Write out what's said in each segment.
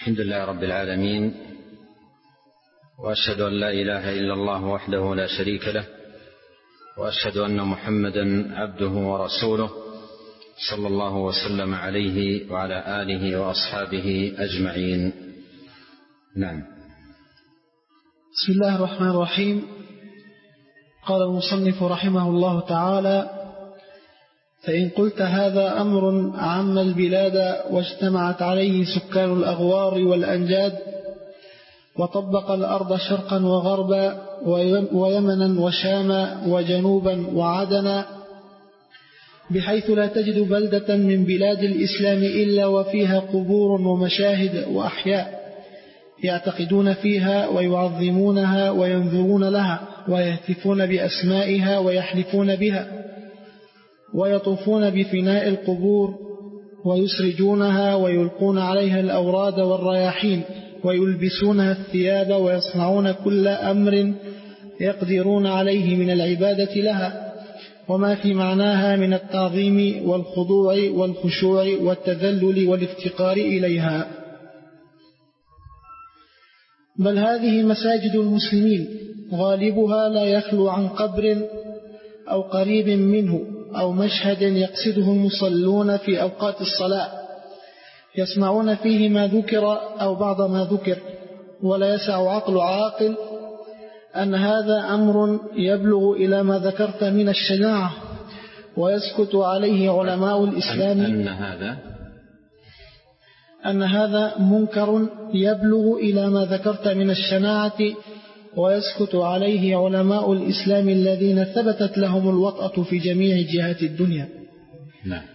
الحمد لله رب العالمين، وأشهد أن لا إله إلا الله وحده لا شريك له، وأشهد أن محمدا عبده ورسوله صلى الله وسلم عليه وعلى آله وأصحابه أجمعين. نعم. بسم الله الرحمن الرحيم. قال المصنف رحمه الله تعالى: فإن قلت هذا أمر عم البلاد واجتمعت عليه سكان الأغوار والأنجاد، وطبق الأرض شرقا وغربا ويمنا وشاما وجنوبا وعدنا، بحيث لا تجد بلدة من بلاد الإسلام إلا وفيها قبور ومشاهد وأحياء يعتقدون فيها ويعظمونها وينذرون لها ويهتفون بأسمائها ويحلفون بها، ويطوفون بفناء القبور ويسرجونها ويلقون عليها الأوراد والرياحين ويلبسونها الثياب، ويصنعون كل أمر يقدرون عليه من العبادة لها وما في معناها من التعظيم والخضوع والخشوع والتذلل والافتقار إليها. بل هذه مساجد المسلمين غالبها لا يخلو عن قبر أو قريب منه أو مشهد يقصده المصلون في أوقات الصلاة، يسمعون فيه ما ذكر أو بعض ما ذكر، ولا يسع عقل عاقل أن هذا أمر يبلغ إلى ما ذكرت من الشناعة ويسكت عليه علماء الإسلام، أن هذا منكر يبلغ إلى ما ذكرت من الشناعة ويسكت عليه علماء الإسلام الذين ثبتت لهم الوطأة في جميع جهات الدنيا. نعم.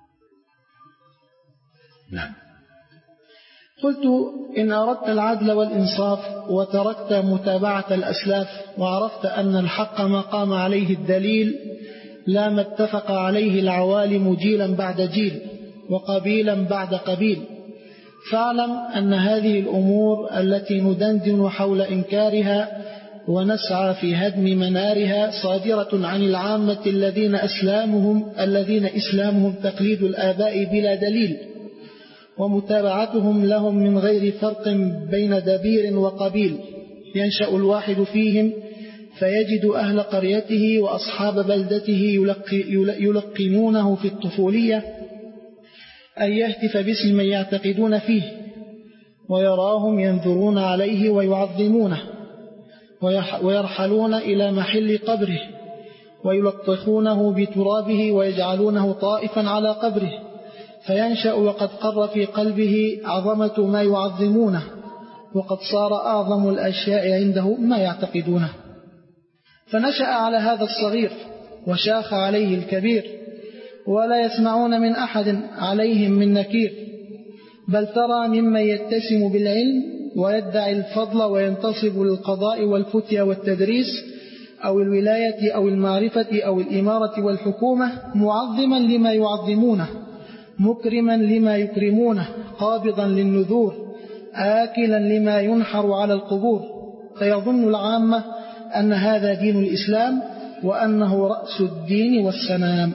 نعم. قلت: إن أردت العدل والإنصاف وتركت متابعة الأسلاف، وعرفت أن الحق ما قام عليه الدليل لا ما اتفق عليه العوالم جيلا بعد جيل وقبيلا بعد قبيل، فاعلم أن هذه الأمور التي ندندن حول إنكارها ونسعى في هدم منارها صادرة عن العامة الذين إسلامهم تقليد الآباء بلا دليل، ومتابعتهم لهم من غير فرق بين دبير وقبيل. ينشأ الواحد فيهم فيجد أهل قريته وأصحاب بلدته يلقنونه في الطفولية أن يهتف باسم من يعتقدون فيه، ويراهم ينذرون عليه ويعظمونه، ويرحلون إلى محل قبره ويلطخونه بترابه ويجعلونه طائفا على قبره، فينشأ وقد قر في قلبه عظمة ما يعظمونه، وقد صار أعظم الأشياء عنده ما يعتقدونه، فنشأ على هذا الصغير وشاخ عليه الكبير، ولا يسمعون من أحد عليهم من نكير، بل ترى ممن يتسم بالعلم ويدعي الفضل وينتصب للقضاء والفتية والتدريس أو الولاية أو المعرفة أو الإمارة والحكومة معظما لما يعظمونه، مكرما لما يكرمونه، قابضا للنذور، آكلا لما ينحر على القبور، فيظن العامة أن هذا دين الإسلام وأنه رأس الدين والسنام.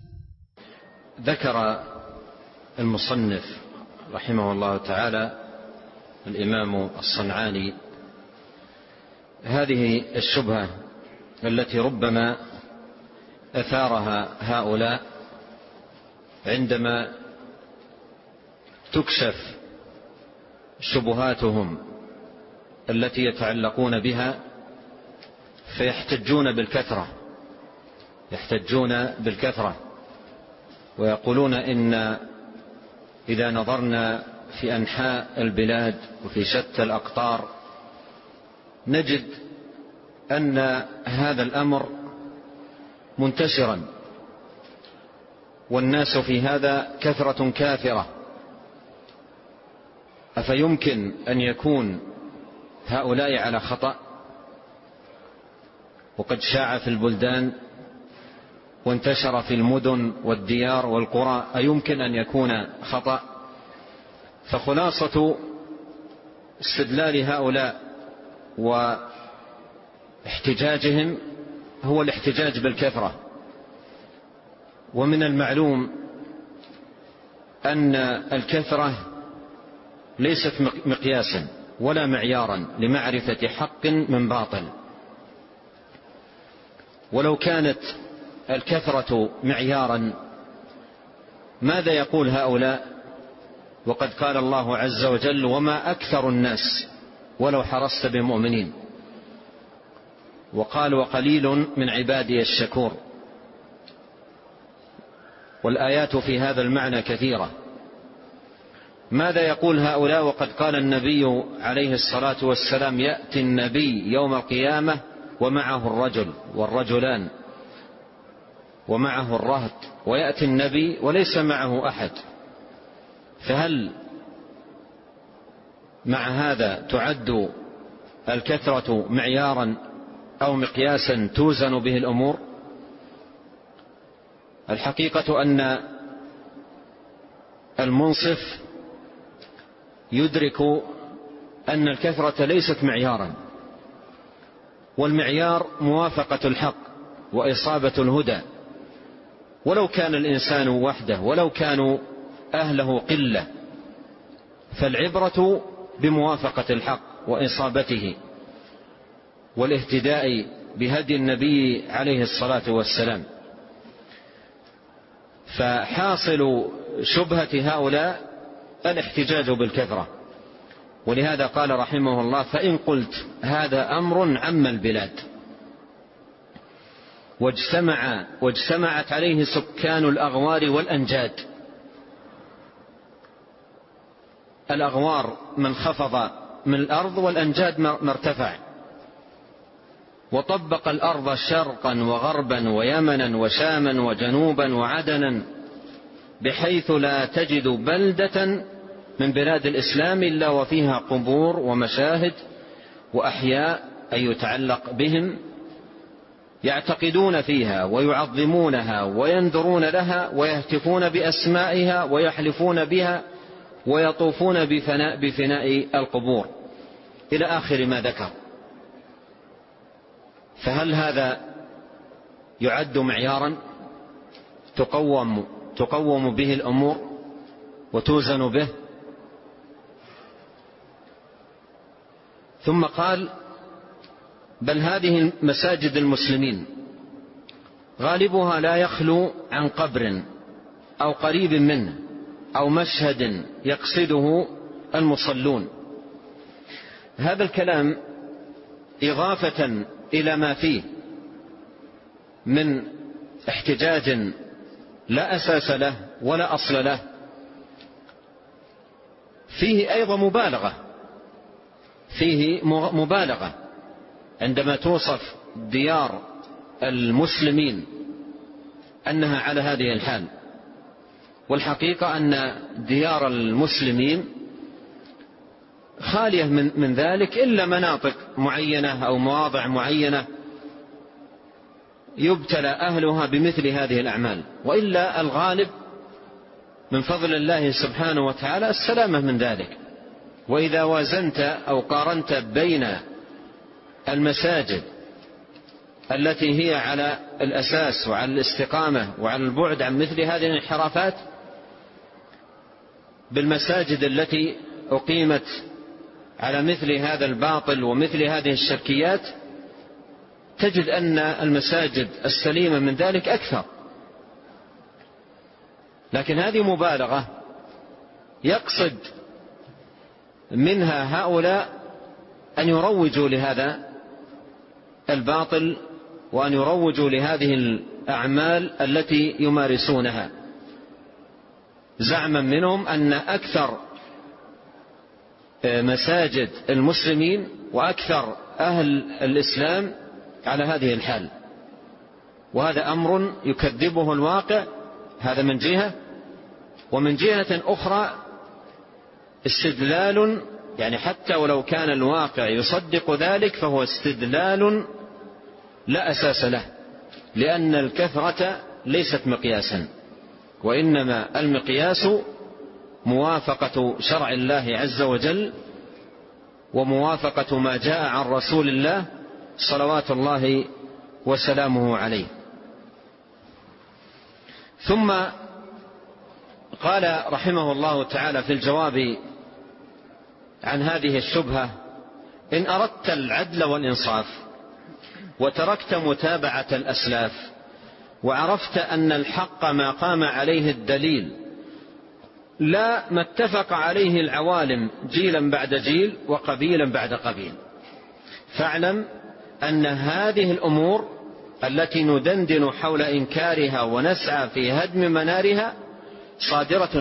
ذكر المصنف رحمه الله تعالى الإمام الصنعاني هذه الشبهة التي ربما أثارها هؤلاء عندما تكشف شبهاتهم التي يتعلقون بها، فيحتجون بالكثرة ويقولون إن إذا نظرنا في أنحاء البلاد وفي شتى الأقطار نجد أن هذا الأمر منتشرا، والناس في هذا كثرة كافرة، أفيمكن أن يكون هؤلاء على خطأ وقد شاع في البلدان وانتشر في المدن والديار والقرى؟ أيمكن أن يكون خطأ؟ فخلاصة استدلال هؤلاء واحتجاجهم هو الاحتجاج بالكثرة. ومن المعلوم أن الكثرة ليست مقياسا ولا معيارا لمعرفة حق من باطل. ولو كانت الكثرة معيارا ماذا يقول هؤلاء وقد قال الله عز وجل: وما أكثر الناس ولو حرصت بمؤمنين. وقال: وقليل من عبادي الشكور. والآيات في هذا المعنى كثيرة. ماذا يقول هؤلاء وقد قال النبي عليه الصلاة والسلام: يأتي النبي يوم القيامة ومعه الرجل والرجلان ومعه الرهط، ويأتي النبي وليس معه أحد. فهل مع هذا تعد الكثرة معيارا أو مقياسا توزن به الأمور؟ الحقيقة أن المنصف يدرك أن الكثرة ليست معيارا، والمعيار موافقة الحق وإصابة الهدى، ولو كان الإنسان وحده ولو كانوا أهله قلة، فالعبرة بموافقة الحق وإصابته والاهتداء بهدي النبي عليه الصلاة والسلام. فحاصل شبهة هؤلاء الاحتجاج بالكثرة. ولهذا قال رحمه الله: فإن قلت هذا أمر عم البلاد واجتمعت عليه سكان الأغوار والأنجاد. الأغوار من خفض من الأرض، والأنجاد ما ارتفع، وطبق الأرض شرقا وغربا ويمنا وشاما وجنوبا وعدنا، بحيث لا تجد بلدة من بلاد الإسلام إلا وفيها قبور ومشاهد وأحياء أي يتعلق بهم، يعتقدون فيها ويعظمونها وينذرون لها ويهتفون بأسمائها ويحلفون بها ويطوفون بفناء القبور، إلى آخر ما ذكر. فهل هذا يعد معيارا تقوم به الأمور وتوزن به؟ ثم قال: بل هذه مساجد المسلمين غالبها لا يخلو عن قبر أو قريب منه أو مشهد يقصده المصلون. هذا الكلام إضافة إلى ما فيه من احتجاج لا أساس له ولا أصل له، فيه أيضا مبالغة عندما توصف ديار المسلمين أنها على هذه الحال. والحقيقة أن ديار المسلمين خالية من ذلك، إلا مناطق معينة أو مواضع معينة يبتلى أهلها بمثل هذه الأعمال، وإلا الغالب من فضل الله سبحانه وتعالى السلامة من ذلك. وإذا وازنت أو قارنت بين المساجد التي هي على الأساس وعلى الاستقامة وعلى البعد عن مثل هذه الانحرافات بالمساجد التي أقيمت على مثل هذا الباطل ومثل هذه الشركيات، تجد أن المساجد السليمة من ذلك أكثر. لكن هذه مبالغة يقصد منها هؤلاء أن يروجوا لهذا الباطل وأن يروجوا لهذه الأعمال التي يمارسونها، زعما منهم أن أكثر مساجد المسلمين وأكثر أهل الإسلام على هذه الحال. وهذا أمر يكذبه الواقع، هذا من جهة. ومن جهة أخرى استدلال، يعني حتى ولو كان الواقع يصدق ذلك فهو استدلال لا أساس له، لأن الكثرة ليست مقياسا، وإنما المقياس موافقة شرع الله عز وجل وموافقة ما جاء عن رسول الله صلوات الله وسلامه عليه. ثم قال رحمه الله تعالى في الجواب عن هذه الشبهة: إن أردت العدل والإنصاف وتركت متابعة الأسلاف وعرفت أن الحق ما قام عليه الدليل لا ما اتفق عليه العوالم جيلا بعد جيل وقبيلا بعد قبيل، فاعلم أن هذه الأمور التي ندندن حول إنكارها ونسعى في هدم منارها صادرة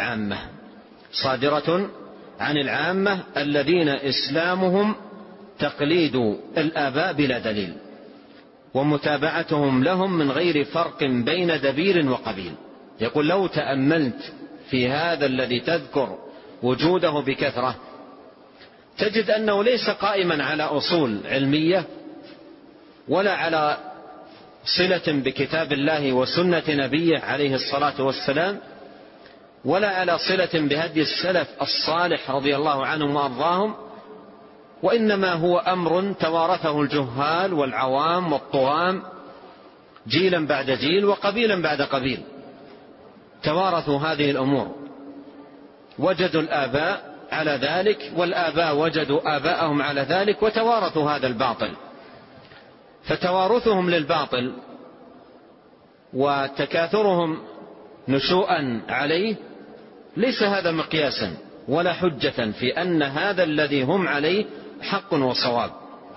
عن العامة الذين إسلامهم تقليد الآباء بلا دليل ومتابعتهم لهم من غير فرق بين دبير وقبيل. يقول: لو تأملت في هذا الذي تذكر وجوده بكثرة تجد أنه ليس قائما على أصول علمية ولا على صلة بكتاب الله وسنة نبيه عليه الصلاة والسلام ولا على صلة بهدي السلف الصالح رضي الله عنهم وأرضاهم، وإنما هو أمر توارثه الجهال والعوام والطغام جيلا بعد جيل وقبيلا بعد قبيل. توارثوا هذه الأمور، وجدوا الآباء على ذلك والآباء وجدوا آباءهم على ذلك وتوارثوا هذا الباطل. فتوارثهم للباطل وتكاثرهم نشوءا عليه ليس هذا مقياسا ولا حجة في أن هذا الذي هم عليه حق وصواب.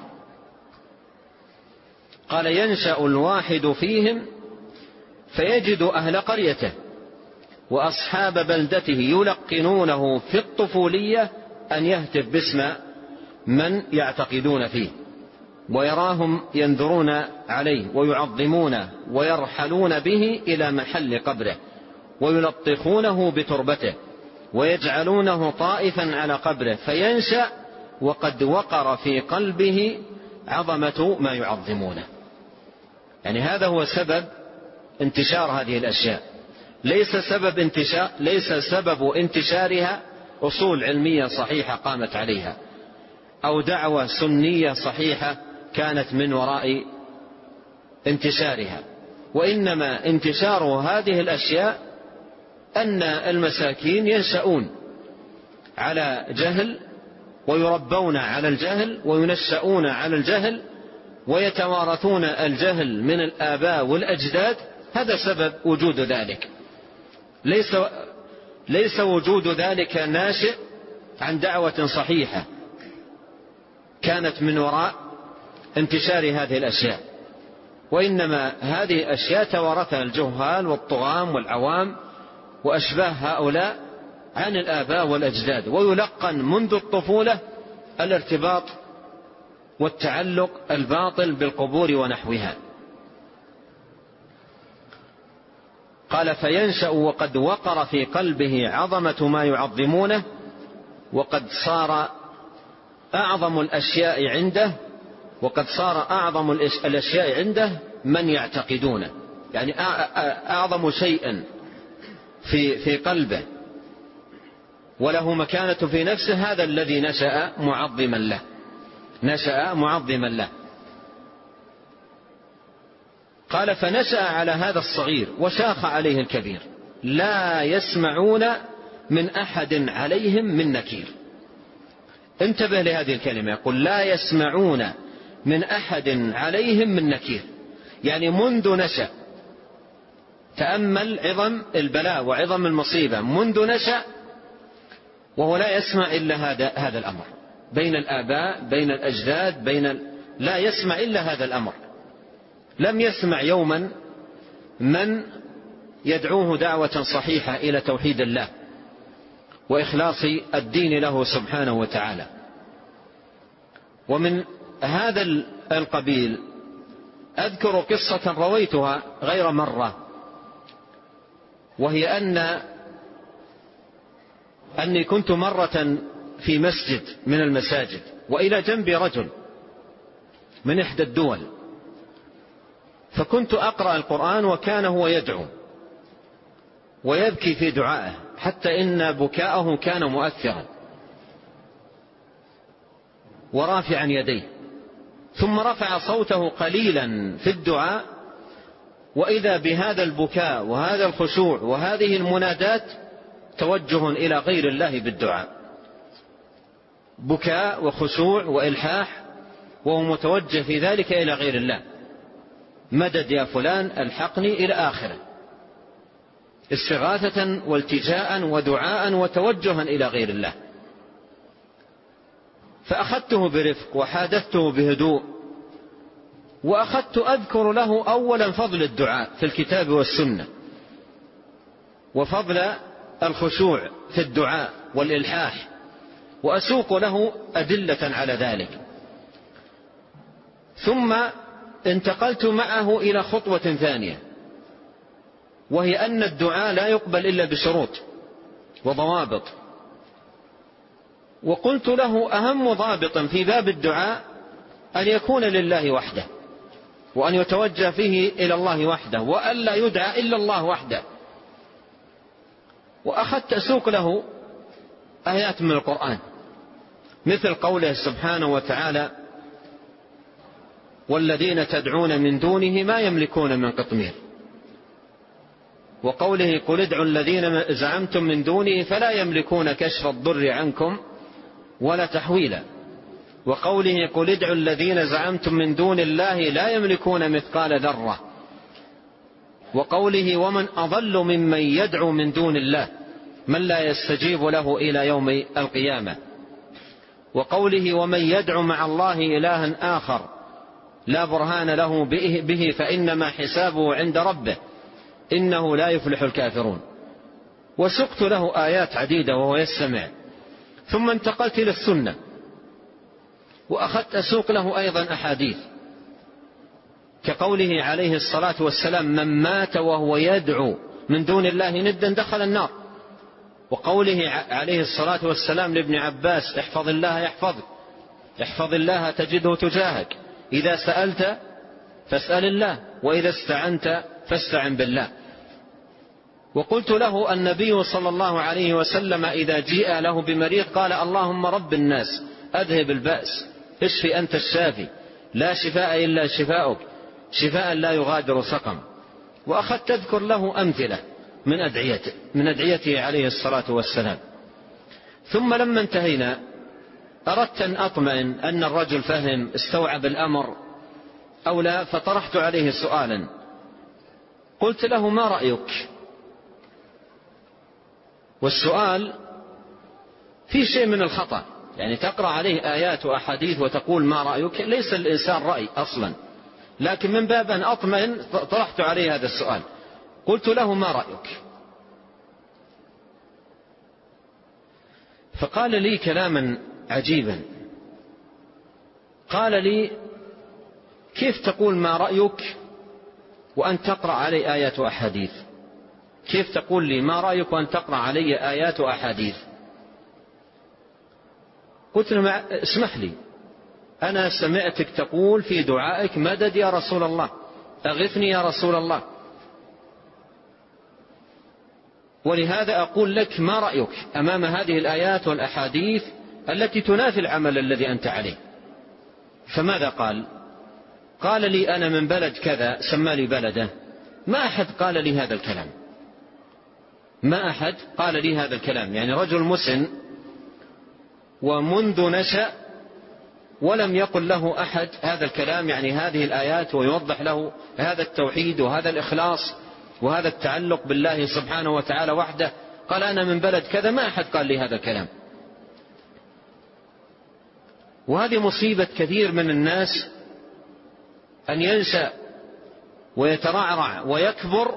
قال: ينشأ الواحد فيهم فيجد أهل قريته وأصحاب بلدته يلقنونه في الطفولية أن يهتف باسم من يعتقدون فيه، ويراهم ينذرون عليه ويعظمونه ويرحلون به إلى محل قبره ويلطخونه بتربته ويجعلونه طائفا على قبره، فينشأ وقد وقر في قلبه عظمة ما يعظمونه. يعني هذا هو سبب انتشار هذه الأشياء، ليس سبب انتشارها أصول علمية صحيحة قامت عليها أو دعوة سنية صحيحة كانت من وراء انتشارها، وإنما انتشار هذه الأشياء أن المساكين ينشأون على جهل ويربون على الجهل وينشأون على الجهل ويتوارثون الجهل من الآباء والأجداد. هذا سبب وجود ذلك، ليس وجود ذلك ناشئ عن دعوة صحيحة كانت من وراء انتشار هذه الأشياء، وإنما هذه الأشياء توارثها الجهال والطغام والعوام وأشباه هؤلاء عن الآباء والأجداد، ويلقن منذ الطفولة الارتباط والتعلق الباطل بالقبور ونحوها. قال: فينشأ وقد وقر في قلبه عظمة ما يعظمونه وقد صار أعظم الأشياء عنده من يعتقدونه، يعني أعظم شيء في قلبه وله مكانة في نفسه هذا الذي نشأ معظما له. قال: فنشأ على هذا الصغير وشاخ عليه الكبير لا يسمعون من أحد عليهم من نكير. انتبه لهذه الكلمة، يقول: لا يسمعون من أحد عليهم من نكير، يعني منذ نشأ. تأمل عظم البلاء وعظم المصيبة، منذ نشأ وهو لا يسمع إلا هذا الأمر، بين الآباء بين الأجداد لا يسمع إلا هذا الأمر. لم يسمع يوما من يدعوه دعوة صحيحة إلى توحيد الله وإخلاص الدين له سبحانه وتعالى. ومن هذا القبيل أذكر قصة رويتها غير مرة، وهي أني كنت مرة في مسجد من المساجد وإلى جنبي رجل من إحدى الدول، فكنت أقرأ القرآن وكان هو يدعو ويبكي في دعائه حتى إن بكاءه كان مؤثرا ورافعا يديه، ثم رفع صوته قليلا في الدعاء، وإذا بهذا البكاء وهذا الخشوع وهذه المنادات توجه إلى غير الله بالدعاء. بكاء وخشوع وإلحاح، وهو متوجه في ذلك إلى غير الله، مدد يا فلان الحقني إلى آخره، استغاثة والتجاء ودعاء وتوجها إلى غير الله. فأخذته برفق وحادثته بهدوء، وأخذت أذكر له أولا فضل الدعاء في الكتاب والسنة، وفضل الخشوع في الدعاء والإلحاح، وأسوق له أدلة على ذلك. ثم انتقلت معه إلى خطوة ثانية، وهي أن الدعاء لا يقبل إلا بشروط وضوابط. وقلت له أهم ضابط في باب الدعاء أن يكون لله وحده، وأن يتوجه فيه إلى الله وحده، وألا يدعى إلا الله وحده. وأخذت أسوق له آيات من القرآن، مثل قوله سبحانه وتعالى: والذين تدعون من دونه ما يملكون من قطمير. وقوله: قل ادعوا الذين زعمتم من دونه فلا يملكون كشف الضر عنكم ولا تحويلا. وقوله: قل ادعوا الذين زعمتم من دون الله لا يملكون مثقال ذرة. وقوله: ومن أضل ممن يدعو من دون الله من لا يستجيب له إلى يوم القيامة. وقوله: ومن يدعو مع الله إلها آخر لا برهان له به فإنما حسابه عند ربه إنه لا يفلح الكافرون. وسقت له آيات عديدة وهو يستمع. ثم انتقلت إلى السنة، وأخذت أسوق له أيضا أحاديث، كقوله عليه الصلاة والسلام: من مات وهو يدعو من دون الله ندا دخل النار. وقوله عليه الصلاة والسلام لابن عباس: احفظ الله يحفظك، احفظ الله تجده تجاهك، إذا سألت فاسأل الله، وإذا استعنت فاستعن بالله. وقلت له: النبي صلى الله عليه وسلم إذا جيء له بمريض قال: اللهم رب الناس أذهب البأس، اشفي أنت الشافي، لا شفاء إلا شفاؤك، شفاء لا يغادر سقم. وأخذت تذكر له أمثلة من أدعيته عليه الصلاة والسلام. ثم لما انتهينا أردت أن أطمئن أن الرجل فهم استوعب الأمر أو لا، فطرحت عليه سؤالا، قلت له: ما رأيك؟ والسؤال في شيء من الخطأ، يعني تقرأ عليه آيات وأحاديث وتقول ما رأيك، ليس الإنسان رأي أصلا، لكن من باب أن أطمئن طرحت عليه هذا السؤال. قلت له: ما رأيك؟ فقال لي كلاما عجيبا، قال لي: كيف تقول ما رأيك وأن تقرأ علي آيات وأحاديث؟ كيف تقول لي ما رأيك وأن تقرأ علي آيات وأحاديث؟ قلت له: اسمح لي، أنا سمعتك تقول في دعائك مدد يا رسول الله، أغثني يا رسول الله، ولهذا أقول لك ما رأيك أمام هذه الآيات والأحاديث التي تنافي العمل الذي أنت عليه. فماذا قال؟ قال لي: أنا من بلد كذا، سمى لي بلده، ما أحد قال لي هذا الكلام، ما أحد قال لي هذا الكلام، يعني رجل مسن ومنذ نشأ ولم يقل له أحد هذا الكلام، يعني هذه الآيات، ويوضح له هذا التوحيد وهذا الإخلاص وهذا التعلق بالله سبحانه وتعالى وحده. قال: أنا من بلد كذا، ما أحد قال لي هذا الكلام. وهذه مصيبة كثير من الناس، أن ينشأ ويترعرع ويكبر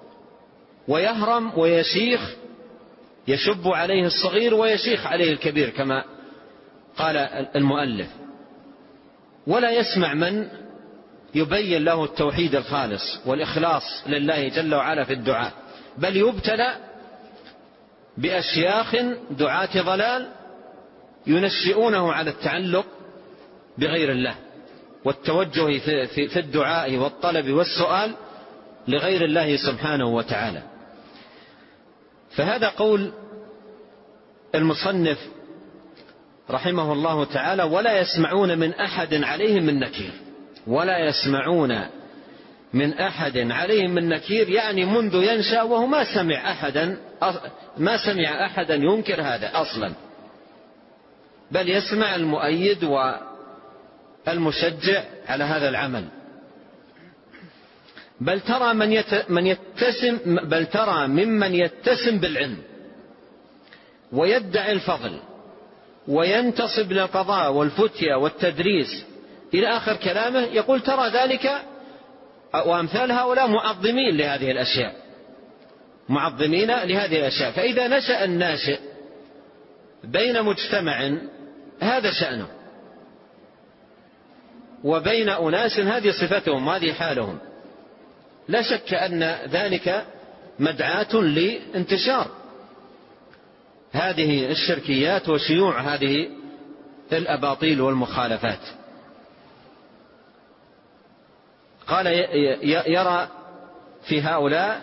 ويهرم ويشيخ، يشب عليه الصغير ويشيخ عليه الكبير كما قال المؤلف، ولا يسمع من يبين له التوحيد الخالص والإخلاص لله جل وعلا في الدعاء، بل يبتلى بأشياخ دعاة ضلال ينشئونه على التعلق بغير الله والتوجه في الدعاء والطلب والسؤال لغير الله سبحانه وتعالى. فهذا قول المصنف رحمه الله تعالى: ولا يسمعون من أحد عليهم من نكير. ولا يسمعون من أحد عليهم من نكير، يعني منذ ينشأ وهو ما سمع أحدا ينكر هذا أصلا. بل يسمع المؤيد والمشجع على هذا العمل. بل ترى ممن يتسم بالعلم ويدعي الفضل وينتصب للقضاء والفتية والتدريس إلى آخر كلامه، يقول ترى ذلك وأمثال هؤلاء معظمين لهذه الأشياء، معظمين لهذه الأشياء. فإذا نشأ الناشئ بين مجتمع هذا شأنه، وبين أناس هذه صفتهم وهذه حالهم، لا شك أن ذلك مدعاة لانتشار هذه الشركيات وشيوع هذه الأباطيل والمخالفات. قال يرى في هؤلاء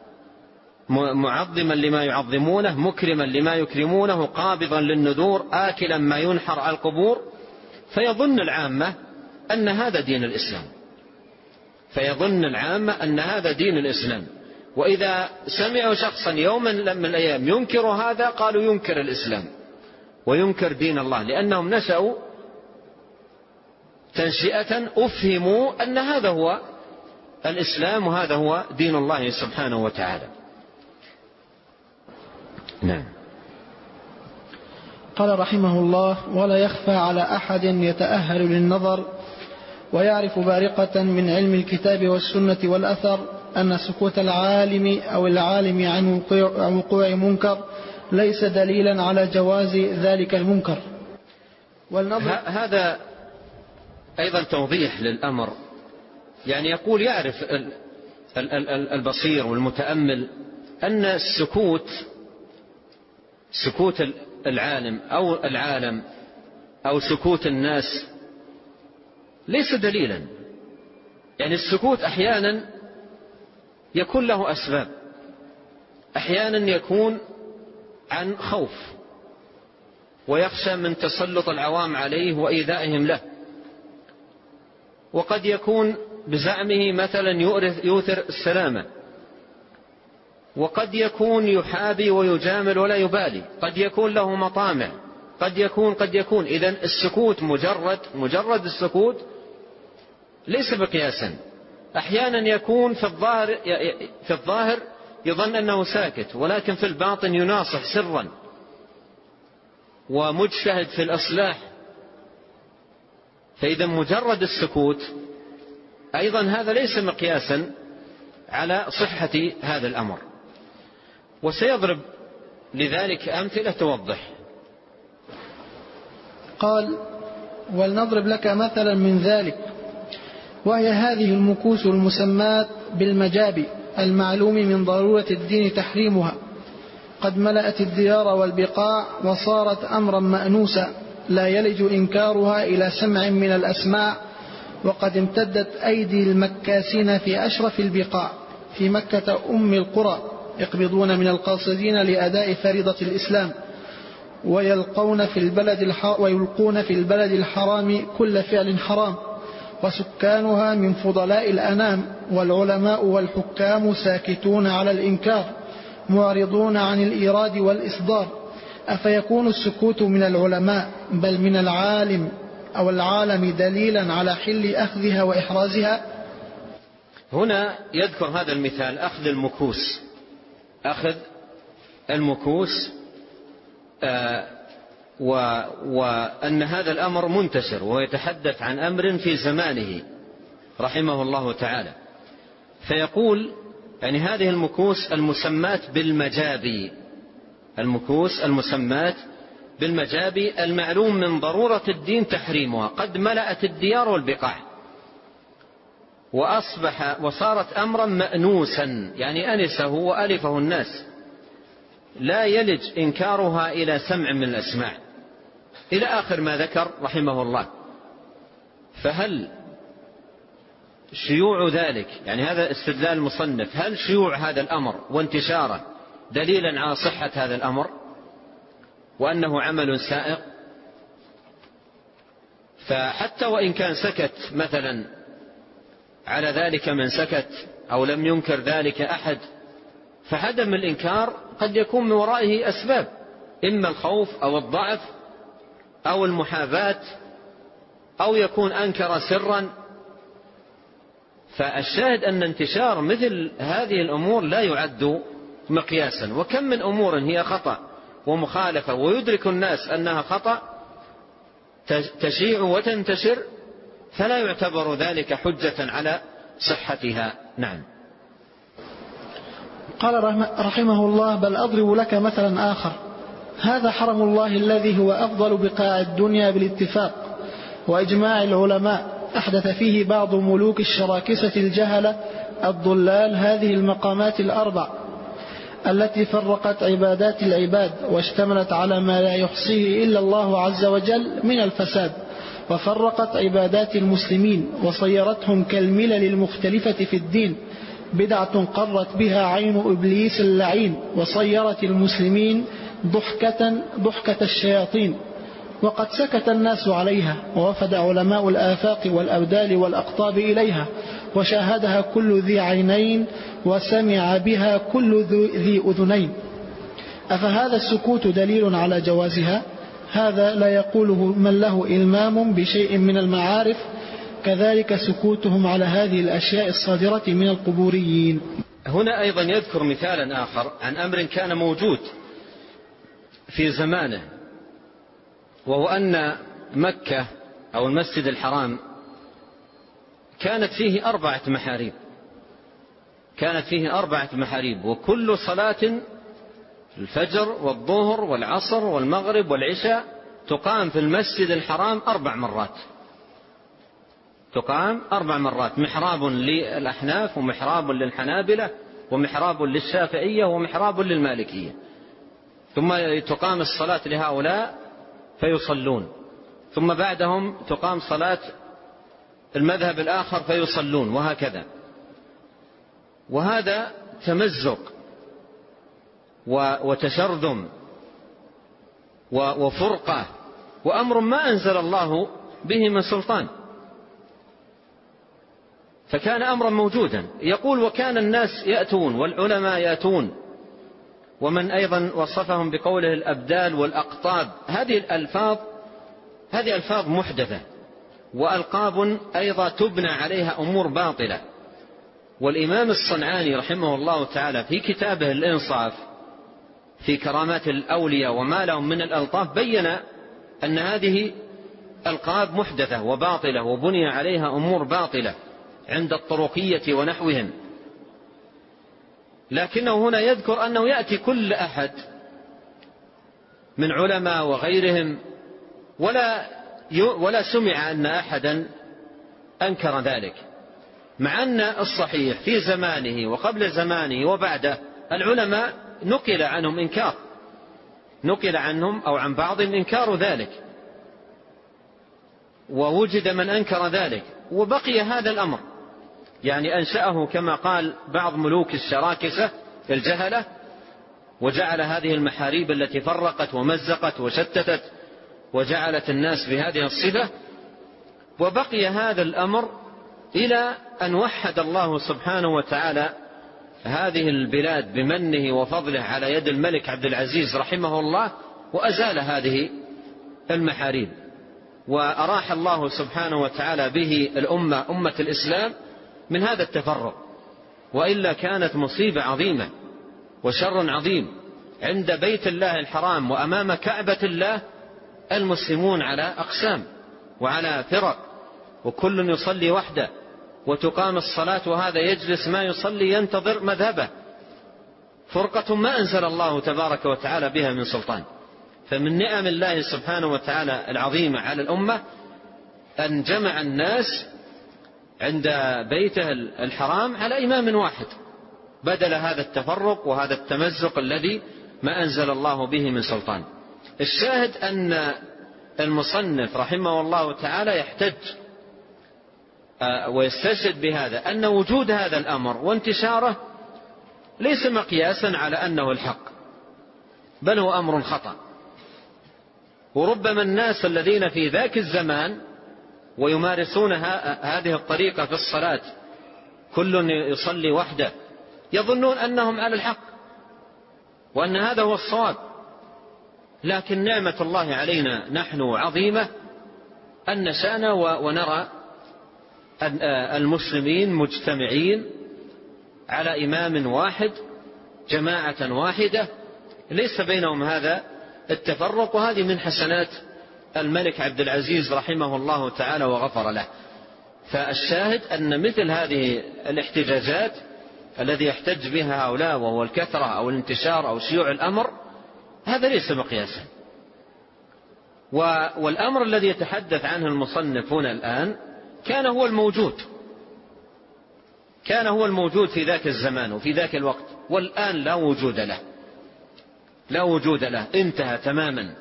معظما لما يعظمونه، مكرما لما يكرمونه، قابضا للنذور، آكلا ما ينحر على القبور، فيظن العامة أن هذا دين الإسلام، فيظن العامة أن هذا دين الإسلام. وإذا سمعوا شخصا يوما من الأيام ينكر هذا، قالوا ينكر الإسلام وينكر دين الله، لأنهم نشأوا تنشئة أفهموا أن هذا هو الإسلام وهذا هو دين الله سبحانه وتعالى. نعم. قال رحمه الله: ولا يخفى على أحد يتأهل للنظر ويعرف بارقة من علم الكتاب والسنة والأثر أن سكوت العالم أو العالم عن وقوع منكر ليس دليلا على جواز ذلك المنكر. هذا أيضا توضيح للأمر، يعني يقول يعرف البصير والمتأمل أن سكوت العالم أو العالم أو سكوت الناس ليس دليلا. يعني السكوت أحيانا يكون له أسباب، أحيانا يكون عن خوف ويخشى من تسلط العوام عليه وإيذائهم له، وقد يكون بزعمه مثلا يؤثر السلامة، وقد يكون يحابي ويجامل ولا يبالي، قد يكون له مطامع، قد يكون. إذن السكوت مجرد السكوت ليس بقياسا. أحيانا يكون في الظاهر يظن أنه ساكت، ولكن في الباطن يناصح سرا ومجتهد في الإصلاح. فإذا مجرد السكوت أيضا هذا ليس مقياسا على صحة هذا الأمر. وسيضرب لذلك أمثلة توضح. قال: ولنضرب لك مثلا من ذلك، وهي هذه المكوس المسمات بالمجابي المعلوم من ضرورة الدين تحريمها، قد ملأت الديار والبقاع وصارت أمرا مأنوسا لا يلج إنكارها إلى سمع من الأسماع، وقد امتدت أيدي المكاسين في أشرف البقاع في مكة أم القرى يقبضون من القاصدين لأداء فريضة الإسلام، ويلقون في البلد الحرام كل فعل حرام، وسكانها من فضلاء الأنام، والعلماء والحكام ساكتون على الإنكار معرضون عن الإيراد والإصدار. أفيكون السكوت من العلماء بل من العالم أو العالم دليلا على حل أخذها وإحرازها؟ هنا يذكر هذا المثال، أخذ المكوس وأن هذا الأمر منتشر، ويتحدث عن أمر في زمانه رحمه الله تعالى. فيقول يعني هذه المكوس المسمات بالمجابي، المكوس المسمات بالمجابي المعلوم من ضرورة الدين تحريمها، قد ملأت الديار والبقاع وصارت أمرا مأنوسا، يعني أنسه وألفه الناس، لا يلج إنكارها إلى سمع من الأسماع، إلى آخر ما ذكر رحمه الله. فهل شيوع ذلك، يعني هذا استدلال المصنف، هل شيوع هذا الأمر وانتشاره دليلا على صحة هذا الأمر وأنه عمل سائغ؟ فحتى وإن كان سكت مثلا على ذلك من سكت أو لم ينكر ذلك أحد، فعدم الإنكار قد يكون من ورائه أسباب، إما الخوف أو الضعف أو المحاباة أو يكون أنكر سرا. فالشاهد أن انتشار مثل هذه الأمور لا يعد مقياسا. وكم من أمور هي خطأ ومخالفة ويدرك الناس أنها خطأ تشيع وتنتشر فلا يعتبر ذلك حجة على صحتها. نعم. قال رحمه الله: بل أضرب لك مثلا آخر. هذا حرم الله الذي هو أفضل بقاع الدنيا بالاتفاق وإجماع العلماء، أحدث فيه بعض ملوك الشراكسة الجهلة الضلال هذه المقامات الأربع التي فرقت عبادات العباد واشتملت على ما لا يحصيه إلا الله عز وجل من الفساد، وفرقت عبادات المسلمين وصيرتهم كالملل المختلفة في الدين، بدعة قرت بها عين إبليس اللعين، وصيرت المسلمين ضحكة الشياطين. وقد سكت الناس عليها، ووفد علماء الآفاق والأبدال والأقطاب إليها، وشاهدها كل ذي عينين، وسمع بها كل ذي أذنين. أفهذا السكوت دليل على جوازها؟ هذا لا يقوله من له إلمام بشيء من المعارف، كذلك سكوتهم على هذه الأشياء الصادرة من القبوريين. هنا أيضا يذكر مثالا آخر عن أمر كان موجود في زمانه، وهو أن مكة أو المسجد الحرام كانت فيه 4 محاريب. كانت فيه 4 محاريب، وكل صلاة الفجر والظهر والعصر والمغرب والعشاء تقام في المسجد الحرام 4 مرات. تقام 4 مرات، محراب للأحناف ومحراب للحنابلة ومحراب للشافعية ومحراب للمالكية. ثم تقام الصلاة لهؤلاء فيصلون، ثم بعدهم تقام صلاة المذهب الآخر فيصلون، وهكذا. وهذا تمزق وتشرذم وفرقة وأمر ما أنزل الله به من سلطان، فكان أمرا موجودا. يقول: وكان الناس يأتون والعلماء يأتون، ومن أيضا وصفهم بقوله الأبدال والأقطاب. هذه ألفاظ محدثة، وألقاب أيضا تبنى عليها أمور باطلة. والإمام الصنعاني رحمه الله تعالى في كتابه الإنصاف في كرامات الأولياء وما لهم من الألطاف بين أن هذه ألقاب محدثة وباطلة وبني عليها أمور باطلة عند الطرقية ونحوهم. لكنه هنا يذكر أنه يأتي كل أحد من علماء وغيرهم ولا سمع أن أحدا أنكر ذلك، مع أن الصحيح في زمانه وقبل زمانه وبعده العلماء نقل عنهم أو عن بعضهم إنكار ذلك، ووجد من أنكر ذلك، وبقي هذا الأمر. يعني أنشأه كما قال بعض ملوك الشراكسة الجهلة، وجعل هذه المحاريب التي فرقت ومزقت وشتتت وجعلت الناس بهذه الصفة، وبقي هذا الأمر إلى أن وحد الله سبحانه وتعالى هذه البلاد بمنه وفضله على يد الملك عبد العزيز رحمه الله، وأزال هذه المحاريب، وأراح الله سبحانه وتعالى به أمة الإسلام من هذا التفرق. وإلا كانت مصيبة عظيمة وشر عظيم. عند بيت الله الحرام وأمام كعبة الله المسلمون على أقسام وعلى فرق، وكل يصلي وحده، وتقام الصلاة وهذا يجلس ما يصلي ينتظر مذهبه. فرقة ما أنزل الله تبارك وتعالى بها من سلطان. فمن نعم الله سبحانه وتعالى العظيمة على الأمة أن جمع الناس عند بيته الحرام على إمام واحد، بدل هذا التفرق وهذا التمزق الذي ما أنزل الله به من سلطان. الشاهد أن المصنف رحمه الله تعالى يحتج ويستشهد بهذا أن وجود هذا الأمر وانتشاره ليس مقياسا على أنه الحق، بل هو أمر خطأ. وربما الناس الذين في ذاك الزمان ويمارسون هذه الطريقة في الصلاة، كل يصلي وحده، يظنون أنهم على الحق وأن هذا هو الصواب، لكن نعمة الله علينا نحن عظيمة أن نشأنا ونرى المسلمين مجتمعين على إمام واحد، جماعة واحدة، ليس بينهم هذا التفرق. وهذه من حسنات الملك عبد العزيز رحمه الله تعالى وغفر له. فالشاهد أن مثل هذه الاحتجاجات الذي يحتج بها هؤلاء، وهو الكثرة أو الانتشار أو شيوع الأمر، هذا ليس مقياسا. والأمر الذي يتحدث عنه المصنف هنا الآن كان هو الموجود في ذاك الزمان وفي ذاك الوقت، والآن لا وجود له، انتهى تماما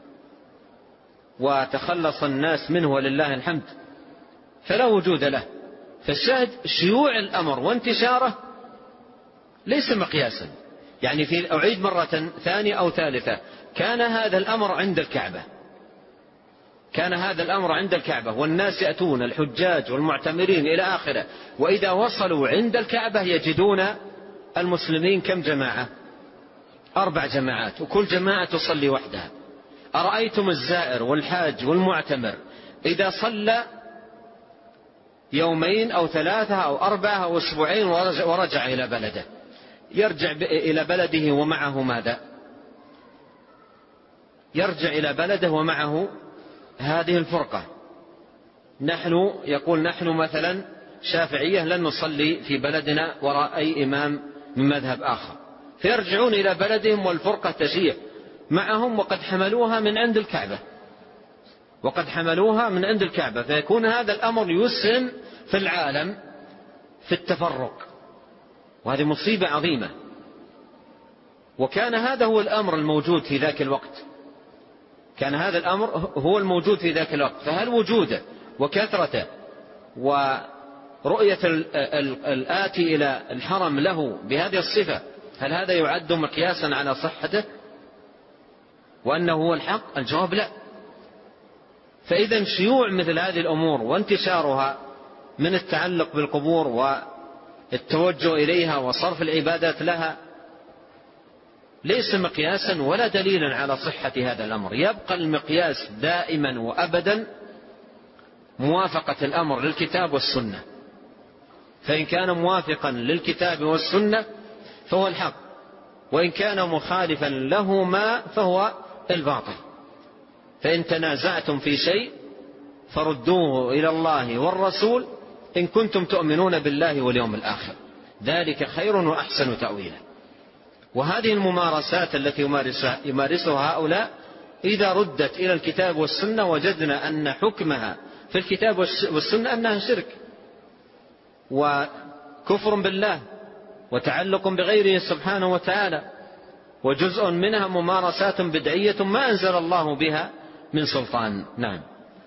وتخلص الناس منه ولله الحمد، فلا وجود له. فالشاهد شيوع الأمر وانتشاره ليس مقياسا. يعني أعيد مرة ثانية أو ثالثة، كان هذا الأمر عند الكعبة، والناس يأتون الحجاج والمعتمرين إلى آخره، وإذا وصلوا عند الكعبة يجدون المسلمين كم جماعة؟ 4 جماعات، وكل جماعة تصلي وحدها. أرأيتم الزائر والحاج والمعتمر إذا صلى 2 أو 3 أو 4 أو أسبوعين ورجع إلى بلده، يرجع إلى بلده ومعه ماذا؟ يرجع إلى بلده ومعه هذه الفرقة. يقول نحن مثلا شافعية لن نصلي في بلدنا وراء أي إمام من مذهب آخر، فيرجعون إلى بلدهم والفرقة تشيع معهم، وقد حملوها من عند الكعبة، فيكون هذا الأمر يسهم في العالم في التفرق، وهذه مصيبة عظيمة. وكان هذا هو الأمر الموجود في ذاك الوقت، فهل وجوده وكثرته ورؤية الآتي إلى الحرم له بهذه الصفة، هل هذا يعد مقياسا على صحته وأنه هو الحق؟ الجواب لا. فإذا شيوع مثل هذه الأمور وانتشارها من التعلق بالقبور والتوجه إليها وصرف العبادات لها ليس مقياسا ولا دليلا على صحة هذا الأمر. يبقى المقياس دائما وأبدا موافقة الأمر للكتاب والسنة، فإن كان موافقا للكتاب والسنة فهو الحق، وإن كان مخالفا لهما فهو الباطل. فإن تنازعتم في شيء فردوه إلى الله والرسول إن كنتم تؤمنون بالله واليوم الآخر، ذلك خير وأحسن تأويلا. وهذه الممارسات التي يمارسها هؤلاء إذا ردت إلى الكتاب والسنة وجدنا أن حكمها في الكتاب والسنة أنها شرك وكفر بالله وتعلق بغيره سبحانه وتعالى، وجزء منها ممارسات بدعية ما أنزل الله بها من سلطان. نعم.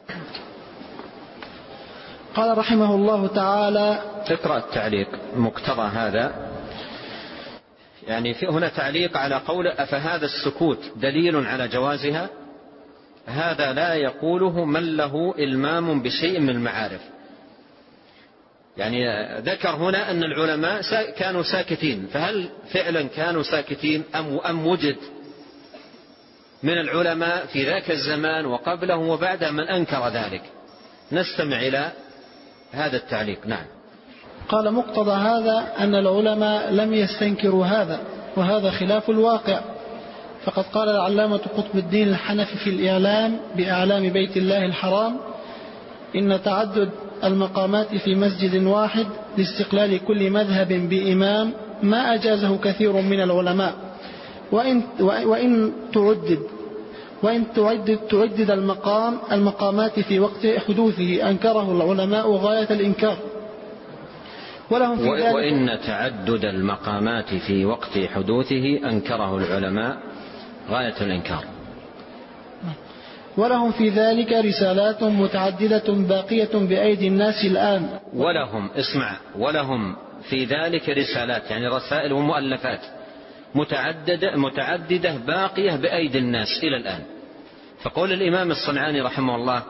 قال رحمه الله تعالى: اقرأ التعليق مقتضى هذا. يعني هنا تعليق على قول أفهذا السكوت دليل على جوازها؟ هذا لا يقوله من له إلمام بشيء من المعارف. يعني ذكر هنا أن العلماء كانوا ساكتين، فهل فعلا كانوا ساكتين أم وجد من العلماء في ذاك الزمان وقبله وبعده من أنكر ذلك؟ نستمع إلى هذا التعليق. نعم. قال: مقتضى هذا أن العلماء لم يستنكروا هذا، وهذا خلاف الواقع. فقد قال العلامة قطب الدين الحنفي في الإعلام بأعلام بيت الله الحرام: إن تعدد المقامات في مسجد واحد لاستقلال كل مذهب بإمام ما أجازه كثير من العلماء، وإن تعدد المقامات في وقت حدوثه أنكره العلماء غاية الإنكار. وإن تعدد المقامات في وقت حدوثه أنكره العلماء غاية الإنكار. ولهم في ذلك رسالات متعددة باقية بأيدي الناس الآن. ولهم في ذلك رسالات، يعني رسائل ومؤلفات متعددة باقية بأيدي الناس إلى الآن. فقول الإمام الصنعاني رحمه الله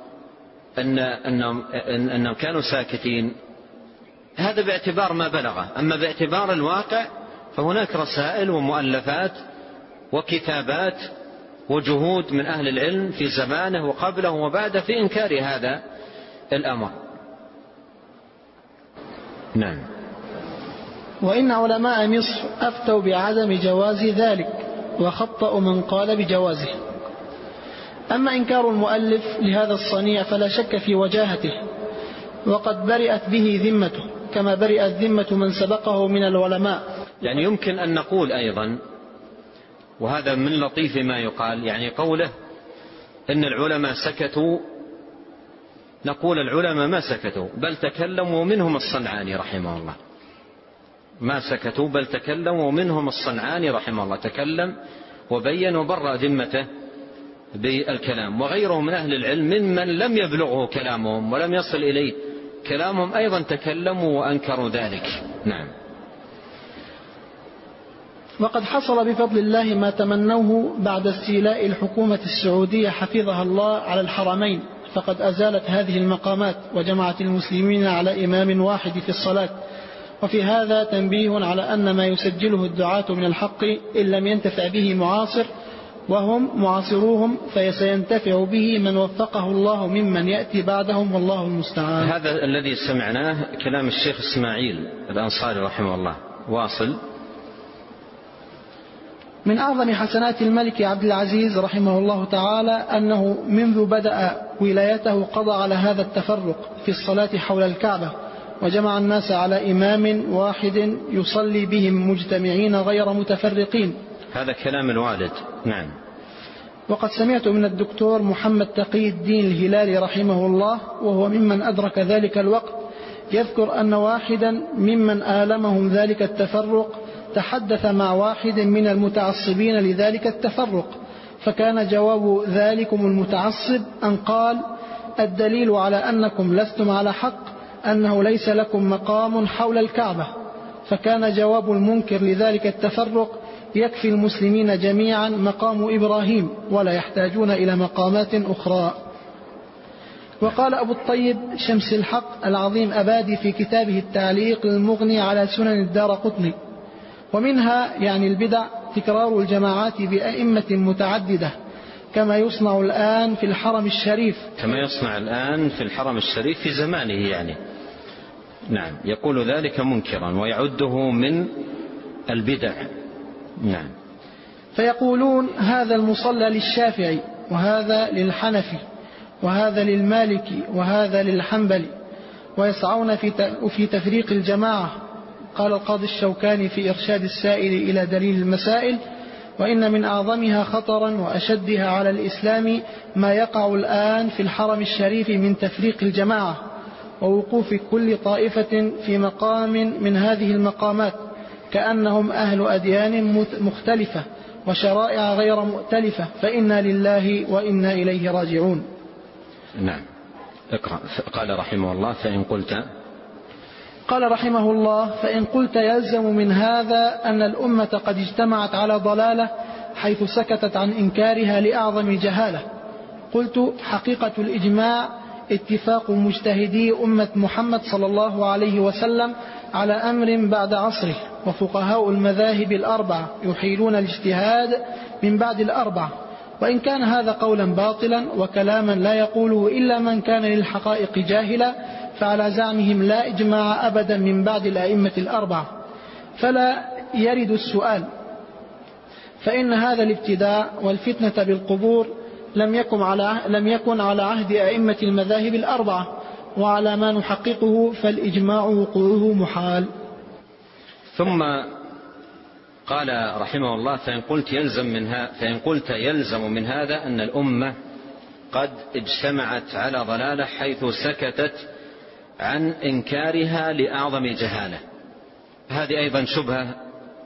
أنهم كانوا ساكتين، هذا باعتبار ما بلغه. أما باعتبار الواقع فهناك رسائل ومؤلفات وكتابات وجهود من أهل العلم في زمانه وقبله وبعده في إنكار هذا الأمر. نعم. وإن علماء مصر أفتوا بعدم جواز ذلك، وخطأوا من قال بجوازه. أما إنكار المؤلف لهذا الصنيع فلا شك في وجاهته، وقد برئت به ذمته كما برئت ذمة من سبقه من العلماء. يعني يمكن أن نقول أيضا، وهذا من لطيف ما يقال، يعني قوله إن العلماء سكتوا، نقول العلماء ما سكتوا بل تكلموا، منهم الصنعاني رحمه الله، ما سكتوا بل تكلموا، منهم الصنعاني رحمه الله تكلم وبين وبرأ ذمته بالكلام، وغيره من أهل العلم ممن لم يبلغه كلامهم ولم يصل إليه كلامهم أيضا تكلموا وأنكروا ذلك. نعم. وقد حصل بفضل الله ما تمنوه بعد استيلاء الحكومة السعودية حفظها الله على الحرمين، فقد أزالت هذه المقامات وجمعت المسلمين على إمام واحد في الصلاة. وفي هذا تنبيه على أن ما يسجله الدعاة من الحق إن لم ينتفع به معاصر وهم معاصروهم فسينتفع به من وفقه الله ممن يأتي بعدهم، والله المستعان. هذا الذي سمعناه كلام الشيخ إسماعيل الأنصاري رحمه الله. واصل. من أعظم حسنات الملك عبد العزيز رحمه الله تعالى أنه منذ بدأ ولايته قضى على هذا التفرق في الصلاة حول الكعبة، وجمع الناس على إمام واحد يصلي بهم مجتمعين غير متفرقين. هذا كلام الوالد. نعم. وقد سمعت من الدكتور محمد تقي الدين الهلالي رحمه الله، وهو ممن أدرك ذلك الوقت، يذكر أن واحدا ممن آلمهم ذلك التفرق تحدث مع واحد من المتعصبين لذلك التفرق، فكان جواب ذلكم المتعصب أن قال: الدليل على أنكم لستم على حق أنه ليس لكم مقام حول الكعبة. فكان جواب المنكر لذلك التفرق: يكفي المسلمين جميعا مقام إبراهيم ولا يحتاجون إلى مقامات أخرى. وقال أبو الطيب شمس الحق العظيم أبادي في كتابه التعليق المغني على سنن الدارقطني: ومنها يعني البدع تكرار الجماعات بأئمة متعددة كما يصنع الآن في الحرم الشريف، كما يصنع الآن في الحرم الشريف في زمانه يعني. نعم. يقول ذلك منكرا ويعده من البدع. نعم. فيقولون هذا المصلى للشافعي، وهذا للحنفي، وهذا للمالكي، وهذا للحنبلي، ويسعون في تفريق الجماعة. قال القاضي الشوكاني في إرشاد السائل إلى دليل المسائل: وإن من أعظمها خطرا وأشدها على الإسلام ما يقع الآن في الحرم الشريف من تفريق الجماعة، ووقوف كل طائفة في مقام من هذه المقامات كأنهم أهل أديان مختلفة وشرائع غير مؤتلفة، فإنا لله وإنا إليه راجعون. نعم. اقرأ. قال رحمه الله: فإن قلت. قال رحمه الله: فإن قلت يلزم من هذا أن الأمة قد اجتمعت على ضلالة حيث سكتت عن إنكارها لأعظم جهالة. قلت: حقيقة الإجماع اتفاق مجتهدي أمة محمد صلى الله عليه وسلم على أمر بعد عصره، وفقهاء المذاهب الأربعة يحيلون الاجتهاد من بعد الأربعة. وإن كان هذا قولا باطلا وكلاما لا يقوله إلا من كان للحقائق جاهلا، فعلى زعمهم لا إجماع أبدا من بعد الأئمة الأربعة، فلا يرد السؤال، فإن هذا الابتداع والفتنة بالقبور لم يكن على عهد أئمة المذاهب الأربعة، وعلى ما نحققه فالإجماع وقوعه محال. ثم قال رحمه الله: فإن قلت يلزم من هذا أن الأمة قد اجتمعت على ضلالة حيث سكتت عن إنكارها لأعظم جهالة. هذه أيضا شبهة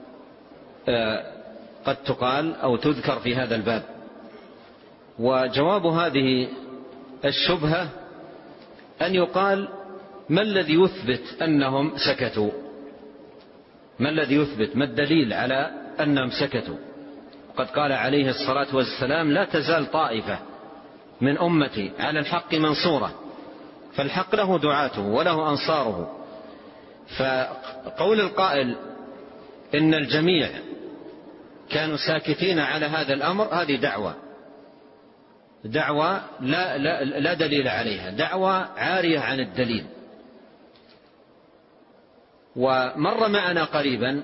قد تقال أو تذكر في هذا الباب، وجواب هذه الشبهة أن يقال: ما الذي يثبت أنهم سكتوا؟ ما الذي يثبت؟ ما الدليل على أنهم سكتوا؟ قد قال عليه الصلاة والسلام: لا تزال طائفة من أمتي على الحق منصورة، فالحق له دعاته وله أنصاره. فقول القائل إن الجميع كانوا ساكتين على هذا الأمر هذه دعوة دعوة لا دليل عليها، دعوة عارية عن الدليل. ومر معنا قريبا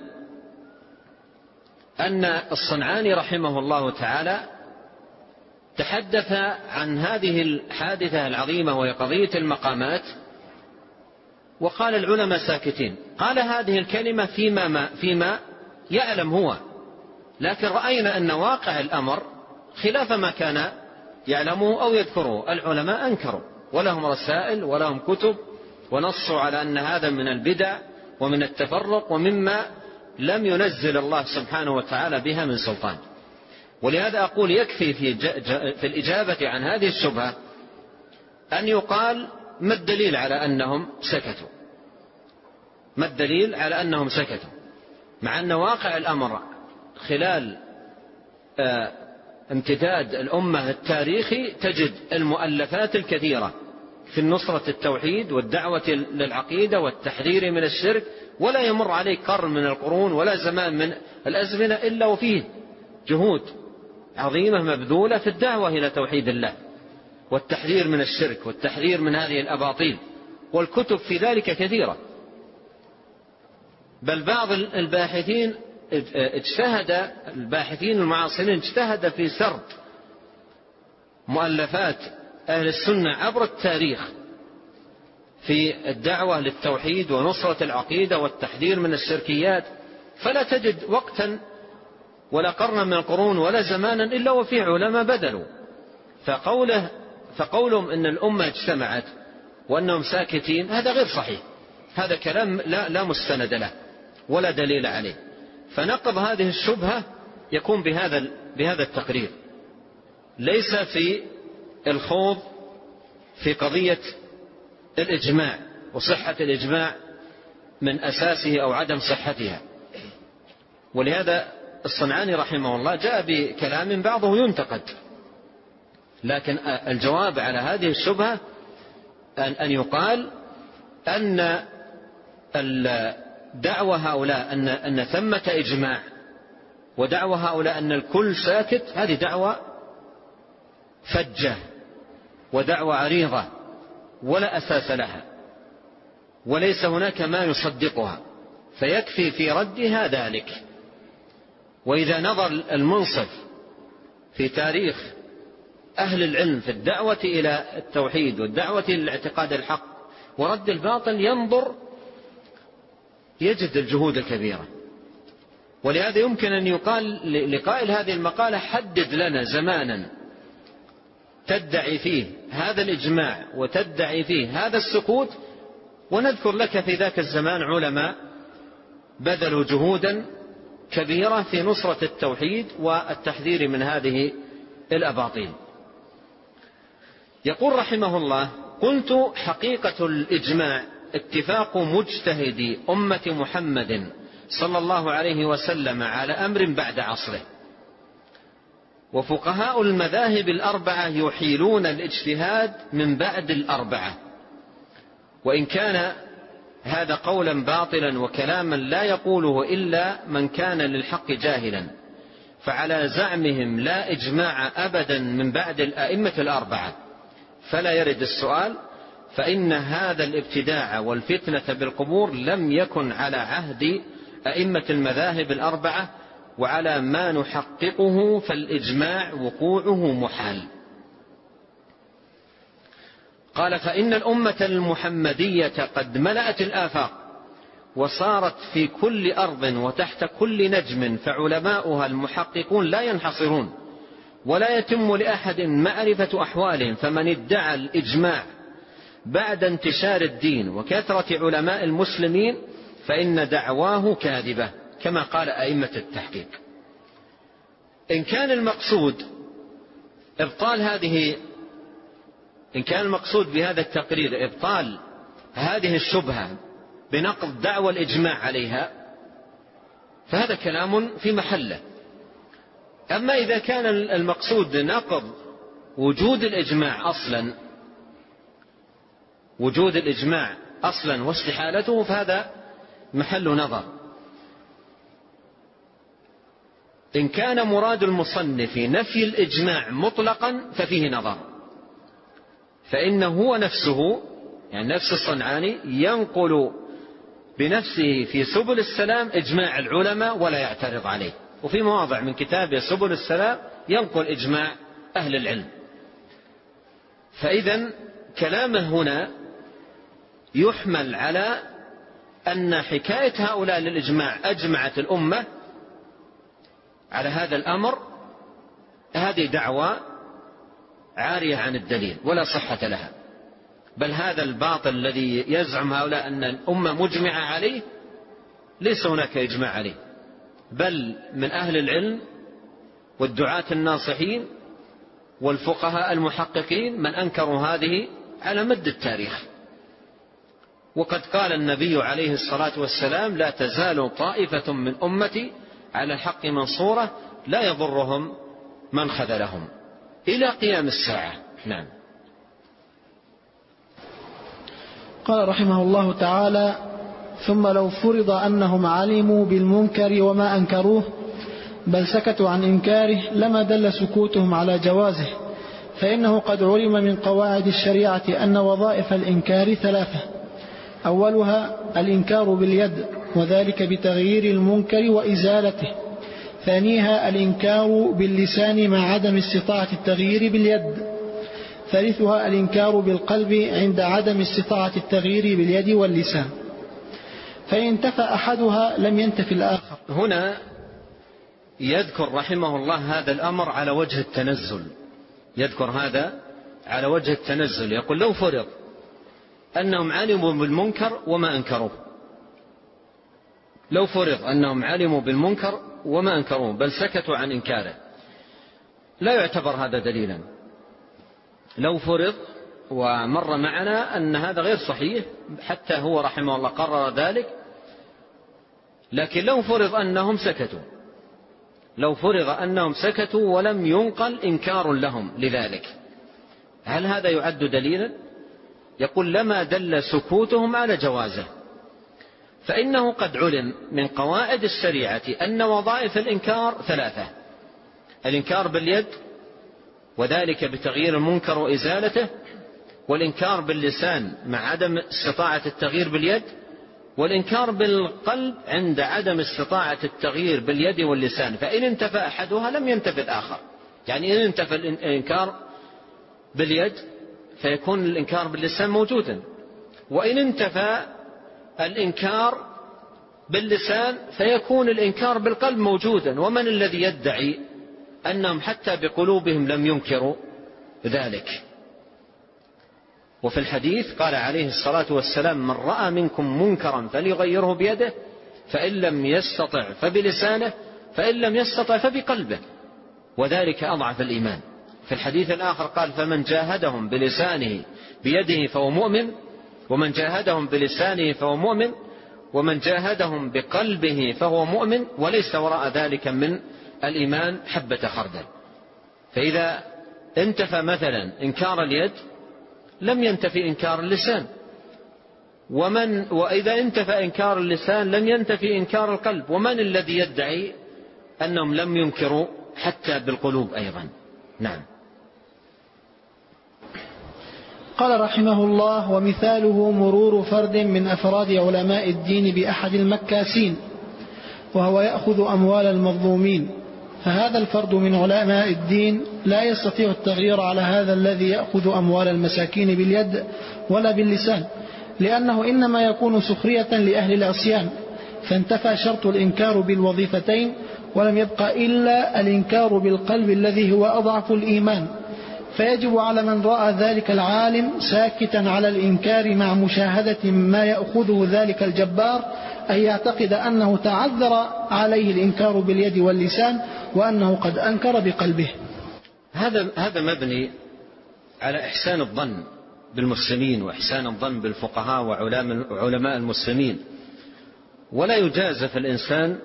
أن الصنعاني رحمه الله تعالى تحدث عن هذه الحادثة العظيمة وهي قضية المقامات، وقال العلماء ساكتين. قال هذه الكلمة فيما يعلم هو، لكن رأينا أن واقع الأمر خلاف ما كان يعلمه أو يذكره. العلماء أنكروا ولهم رسائل ولهم كتب، ونصوا على أن هذا من البدع ومن التفرق ومما لم ينزل الله سبحانه وتعالى بها من سلطان. ولهذا أقول يكفي في الإجابة عن هذه الشبهة أن يقال ما الدليل على أنهم سكتوا، ما الدليل على أنهم سكتوا، مع أن واقع الأمر خلال امتداد الأمة التاريخي تجد المؤلفات الكثيرة في النصرة التوحيد والدعوة للعقيدة والتحذير من الشرك، ولا يمر عليه قرن من القرون ولا زمان من الأزمنة إلا وفيه جهود عظيمة مبذولة في الدعوة إلى توحيد الله والتحذير من الشرك والتحذير من هذه الأباطيل، والكتب في ذلك كثيرة. بل بعض الباحثين الباحثين المعاصرين اجتهد في سرد مؤلفات أهل السنة عبر التاريخ في الدعوة للتوحيد ونصرة العقيدة والتحذير من الشركيات، فلا تجد وقتا ولا قرنا من القرون ولا زمانا إلا وفيه علماء بدلوا. فقولهم إن الأمة اجتمعت وأنهم ساكتين هذا غير صحيح، هذا كلام لا مستند له ولا دليل عليه. فنقض هذه الشبهة يكون بهذا التقرير، ليس في الخوض في قضية الإجماع وصحة الإجماع من أساسه أو عدم صحتها. ولهذا الصنعاني رحمه الله جاء بكلام بعضه ينتقد، لكن الجواب على هذه الشبهة أن يقال أن دعوة هؤلاء أن ثمة إجماع ودعوة هؤلاء أن الكل ساكت، هذه دعوة فجة ودعوة عريضة ولا أساس لها، وليس هناك ما يصدقها، فيكفي في ردها ذلك. وإذا نظر المنصف في تاريخ أهل العلم في الدعوة إلى التوحيد والدعوة إلى الاعتقاد الحق ورد الباطل ينظر يجد الجهود الكبيرة. ولهذا يمكن أن يقال لقائل هذه المقالة حدد لنا زمانا تدعي فيه هذا الإجماع وتدعي فيه هذا السكوت، ونذكر لك في ذاك الزمان علماء بذلوا جهودا كبيرة في نصرة التوحيد والتحذير من هذه الأباطيل. يقول رحمه الله: قلت حقيقة الإجماع اتفاق مجتهدي أمة محمد صلى الله عليه وسلم على أمر بعد عصره، وفقهاء المذاهب الأربعة يحيلون الاجتهاد من بعد الأربعة، وإن كان هذا قولا باطلا وكلاما لا يقوله إلا من كان للحق جاهلا، فعلى زعمهم لا إجماع أبدا من بعد الأئمة الأربعة، فلا يرد السؤال، فإن هذا الابتداع والفتنة بالقبور لم يكن على عهد أئمة المذاهب الأربعة، وعلى ما نحققه فالإجماع وقوعه محال. قال: فإن الأمة المحمدية قد ملأت الآفاق وصارت في كل أرض وتحت كل نجم، فعلماؤها المحققون لا ينحصرون ولا يتم لأحد معرفة أحوالهم، فمن ادعى الإجماع بعد انتشار الدين وكثرة علماء المسلمين فإن دعواه كاذبة، كما قال أئمة التحقيق. إن كان المقصود بهذا التقرير إبطال هذه الشبهة بنقض دعوى الإجماع عليها، فهذا كلام في محله. أما إذا كان المقصود نقض وجود الإجماع أصلا واستحالته، فهذا محل نظر. إن كان مراد المصنف نفي الإجماع مطلقا ففيه نظر، فإنه هو نفسه يعني نفس الصنعاني ينقل بنفسه في سبل السلام إجماع العلماء ولا يعترض عليه، وفي مواضع من كتابه سبل السلام ينقل إجماع أهل العلم. فإذا كلامه هنا يحمل على أن حكاية هؤلاء للإجماع أجمعت الأمة على هذا الأمر، هذه دعوة عارية عن الدليل ولا صحة لها، بل هذا الباطل الذي يزعم هؤلاء أن الأمة مجمعة عليه ليس هناك إجماع عليه، بل من أهل العلم والدعاة الناصحين والفقهاء المحققين من أنكروا هذه على مد التاريخ. وقد قال النبي عليه الصلاة والسلام: لا تزال طائفة من أمتي على الحق منصورة لا يضرهم من خذلهم إلى قيام الساعة. نعم. قال رحمه الله تعالى: ثم لو فرض أنهم علموا بالمنكر وما أنكروه بل سكتوا عن إنكاره لما دل سكوتهم على جوازه، فإنه قد علم من قواعد الشريعة أن وظائف الإنكار ثلاثة: أولها الإنكار باليد وذلك بتغيير المنكر وإزالته، ثانيها الإنكار باللسان مع عدم استطاعة التغيير باليد، ثالثها الإنكار بالقلب عند عدم استطاعة التغيير باليد واللسان، فإن انتفى أحدها لم ينتفي الآخر. هنا يذكر رحمه الله هذا الأمر على وجه التنزل، يذكر هذا على وجه التنزل، يقول: لو فرض أنهم علموا بالمنكر وما أنكروه، لو فرض أنهم علموا بالمنكر وما أنكروه بل سكتوا عن إنكاره، لا يعتبر هذا دليلا. لو فرض، ومر معنا أن هذا غير صحيح حتى هو رحمه الله قرر ذلك، لكن لو فرض أنهم سكتوا، لو فرض أنهم سكتوا ولم ينقل إنكار لهم لذلك، هل هذا يعد دليلا؟ يقول: لما دل سكوتهم على جوازه، فإنه قد علم من قواعد الشريعة أن وظائف الإنكار ثلاثة: الإنكار باليد وذلك بتغيير المنكر وإزالته، والإنكار باللسان مع عدم استطاعة التغيير باليد، والإنكار بالقلب عند عدم استطاعة التغيير باليد واللسان، فإن انتفى أحدها لم ينتفي الآخر. يعني إن انتفى الإنكار باليد فيكون الإنكار باللسان موجودا، وإن انتفى الإنكار باللسان فيكون الإنكار بالقلب موجودا. ومن الذي يدعي أنهم حتى بقلوبهم لم ينكروا ذلك؟ وفي الحديث قال عليه الصلاة والسلام: من رأى منكم منكرا فليغيره بيده، فإن لم يستطع فبلسانه، فإن لم يستطع فبقلبه، وذلك أضعف الإيمان. في الحديث الآخر قال: فمن جاهدهم بلسانه بيده فهو مؤمن، ومن جاهدهم بلسانه فهو مؤمن، ومن جاهدهم بقلبه فهو مؤمن، وليس وراء ذلك من الإيمان حبة خردل. فإذا انتفى مثلا إنكار اليد لم ينتفي إنكار اللسان، وإذا انتفى إنكار اللسان لم ينتفي إنكار القلب. ومن الذي يدعي أنهم لم ينكروا حتى بالقلوب أيضا؟ نعم. قال رحمه الله: ومثاله مرور فرد من أفراد علماء الدين بأحد المكاسين وهو يأخذ أموال المظلومين، فهذا الفرد من علماء الدين لا يستطيع التغيير على هذا الذي يأخذ أموال المساكين باليد ولا باللسان، لأنه إنما يكون سخرية لأهل العصيان، فانتفى شرط الإنكار بالوظيفتين ولم يبقى إلا الإنكار بالقلب الذي هو أضعف الإيمان. فيجب على من رأى ذلك العالم ساكتا على الإنكار مع مشاهدة ما يأخذه ذلك الجبار أن يعتقد أنه تعذر عليه الإنكار باليد واللسان وأنه قد أنكر بقلبه. هذا مبني على إحسان الظن بالمسلمين وإحسان الظن بالفقهاء وعلماء المسلمين، ولا يجازف الإنسان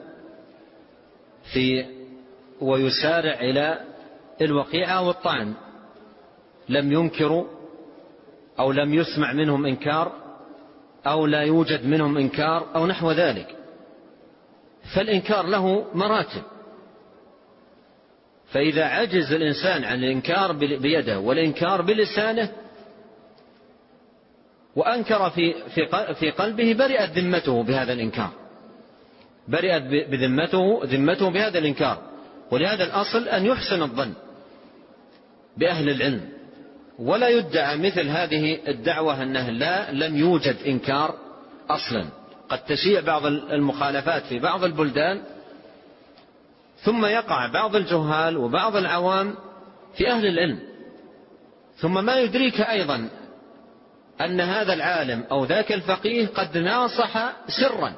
ويسارع إلى الوقيعة والطعن. لم ينكروا أو لم يسمع منهم إنكار أو لا يوجد منهم إنكار أو نحو ذلك، فالإنكار له مراتب، فإذا عجز الإنسان عن الإنكار بيده والإنكار بلسانه وأنكر في قلبه برئت ذمته بهذا الإنكار، برئت ذمته بهذا الإنكار. ولهذا الأصل أن يحسن الظن بأهل العلم، ولا يدعى مثل هذه الدعوة أنه لم يوجد إنكار أصلا. قد تشيع بعض المخالفات في بعض البلدان، ثم يقع بعض الجهال وبعض العوام في أهل العلم، ثم ما يدريك أيضا أن هذا العالم أو ذاك الفقيه قد ناصح سرا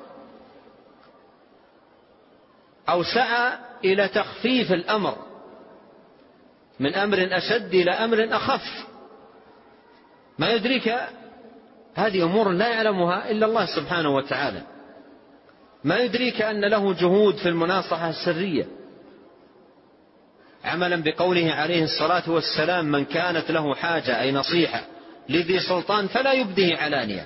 أو سعى إلى تخفيف الأمر من أمر أشد إلى أمر أخف. ما يدريك هذه أمور لا يعلمها إلا الله سبحانه وتعالى. ما يدريك أن له جهود في المناصحة السرية، عملا بقوله عليه الصلاة والسلام: من كانت له حاجة أي نصيحة لذي سلطان فلا يبديه علانية،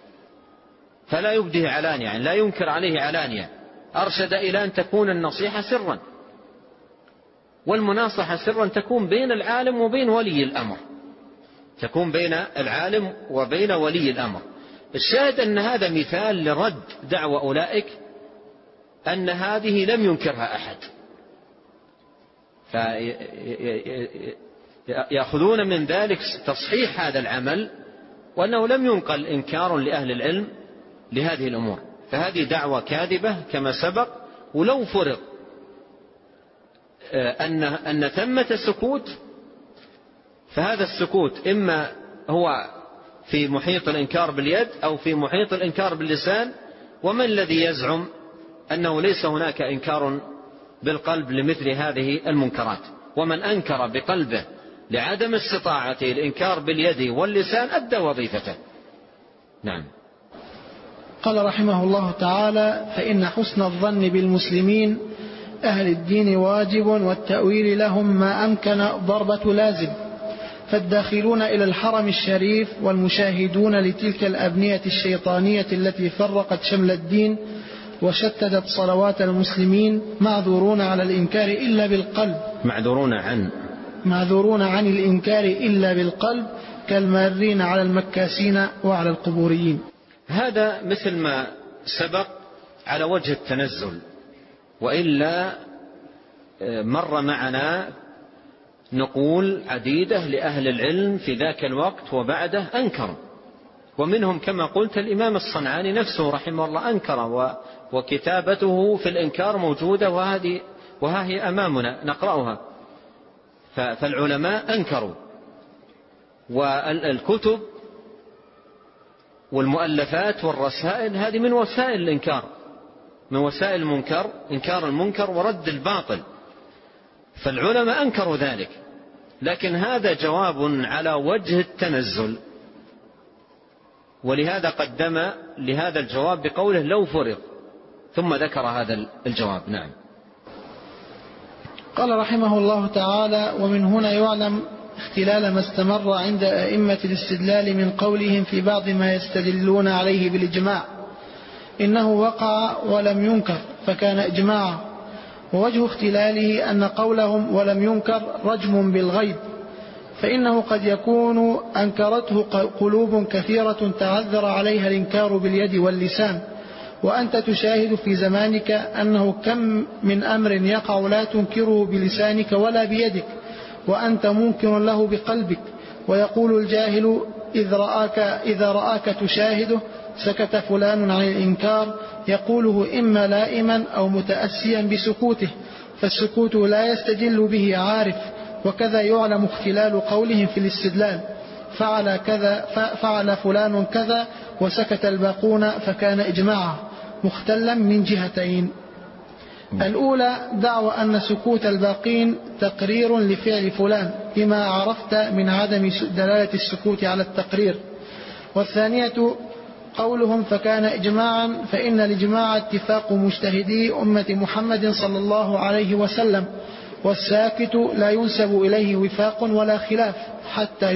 يعني لا ينكر عليه علانية. أرشد إلى أن تكون النصيحة سرا، والمناصحة سرا تكون بين العالم وبين ولي الأمر، تكون بين العالم وبين ولي الأمر. الشاهد أن هذا مثال لرد دعوة أولئك أن هذه لم ينكرها أحد، فيأخذون من ذلك تصحيح هذا العمل، وأنه لم ينقل إنكار لأهل العلم لهذه الأمور. فهذه دعوة كاذبة كما سبق. ولو فرض أن ثمة سكوت، فهذا السكوت إما هو في محيط الإنكار باليد أو في محيط الإنكار باللسان. ومن الذي يزعم أنه ليس هناك إنكار بالقلب لمثل هذه المنكرات؟ ومن أنكر بقلبه لعدم استطاعته الإنكار باليد واللسان أدى وظيفته. نعم. قال رحمه الله تعالى: فإن حسن الظن بالمسلمين أهل الدين واجب، والتأويل لهم ما أمكن ضربة لازم. فالداخلون إلى الحرم الشريف والمشاهدون لتلك الأبنية الشيطانية التي فرقت شمل الدين وشتتت صلوات المسلمين معذورون على الإنكار إلا بالقلب، معذورون عن الإنكار إلا بالقلب، كالمارين على المكاسين وعلى القبوريين. هذا مثل ما سبق على وجه التنزل، وإلا مر معنا نقول عديدة لأهل العلم في ذاك الوقت وبعده أنكروا، ومنهم كما قلت الإمام الصنعاني نفسه رحمه الله أنكر، وكتابته في الإنكار موجودة وها هي أمامنا نقرأها. فالعلماء أنكروا، والكتب والمؤلفات والرسائل هذه من وسائل الإنكار، من وسائل المنكر، إنكار المنكر ورد الباطل. فالعلماء أنكروا ذلك، لكن هذا جواب على وجه التنزل، ولهذا قدم لهذا الجواب بقوله لو فرض، ثم ذكر هذا الجواب. نعم. قال رحمه الله تعالى: ومن هنا يعلم اختلال ما استمر عند أئمة الاستدلال من قولهم في بعض ما يستدلون عليه بالإجماع إنه وقع ولم ينكر فكان إجماعا، ووجه اختلاله أن قولهم ولم ينكر رجم بالغيب، فإنه قد يكون أنكرته قلوب كثيرة تعذر عليها الإنكار باليد واللسان، وأنت تشاهد في زمانك أنه كم من أمر يقع لا تنكره بلسانك ولا بيدك وأنت منكر له بقلبك. ويقول الجاهل إذا رآك تشاهده سكت فلان عن الإنكار، يقوله إما لائما أو متأسيا بسكوته، فالسكوت لا يستدل به عارف. وكذا يعلم اختلال قولهم في الاستدلال: فعل فلان كذا وسكت الباقون فكان إجماعا، مختلا من جهتين. الأولى دعوى أن سكوت الباقين تقرير لفعل فلان بما عرفت من عدم دلالة السكوت على التقرير. والثانية قولهم فكان إجماعا، فإن الإجماع اتفاق مجتهدي أمة محمد صلى الله عليه وسلم، والساكت لا ينسب إليه وفاق ولا خلاف حتى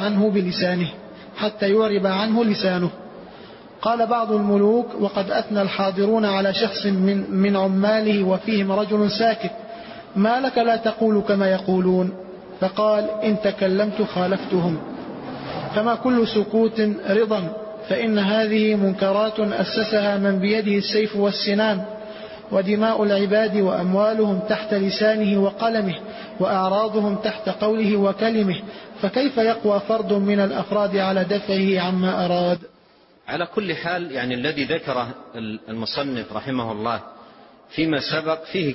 يعرب عنه لسانه. قال بعض الملوك: وقد أثنى الحاضرون على شخص من عماله وفيهم رجل ساكت، ما لك لا تقول كما يقولون؟ فقال: إن تكلمت خالفتهم. فما كل سكوت رضا، فإن هذه منكرات أسسها من بيده السيف والسنان، ودماء العباد وأموالهم تحت لسانه وقلمه، وأعراضهم تحت قوله وكلمه، فكيف يقوى فرد من الأفراد على دفعه عما أراد؟ على كل حال، يعني الذي ذكره المصنف رحمه الله فيما سبق فيه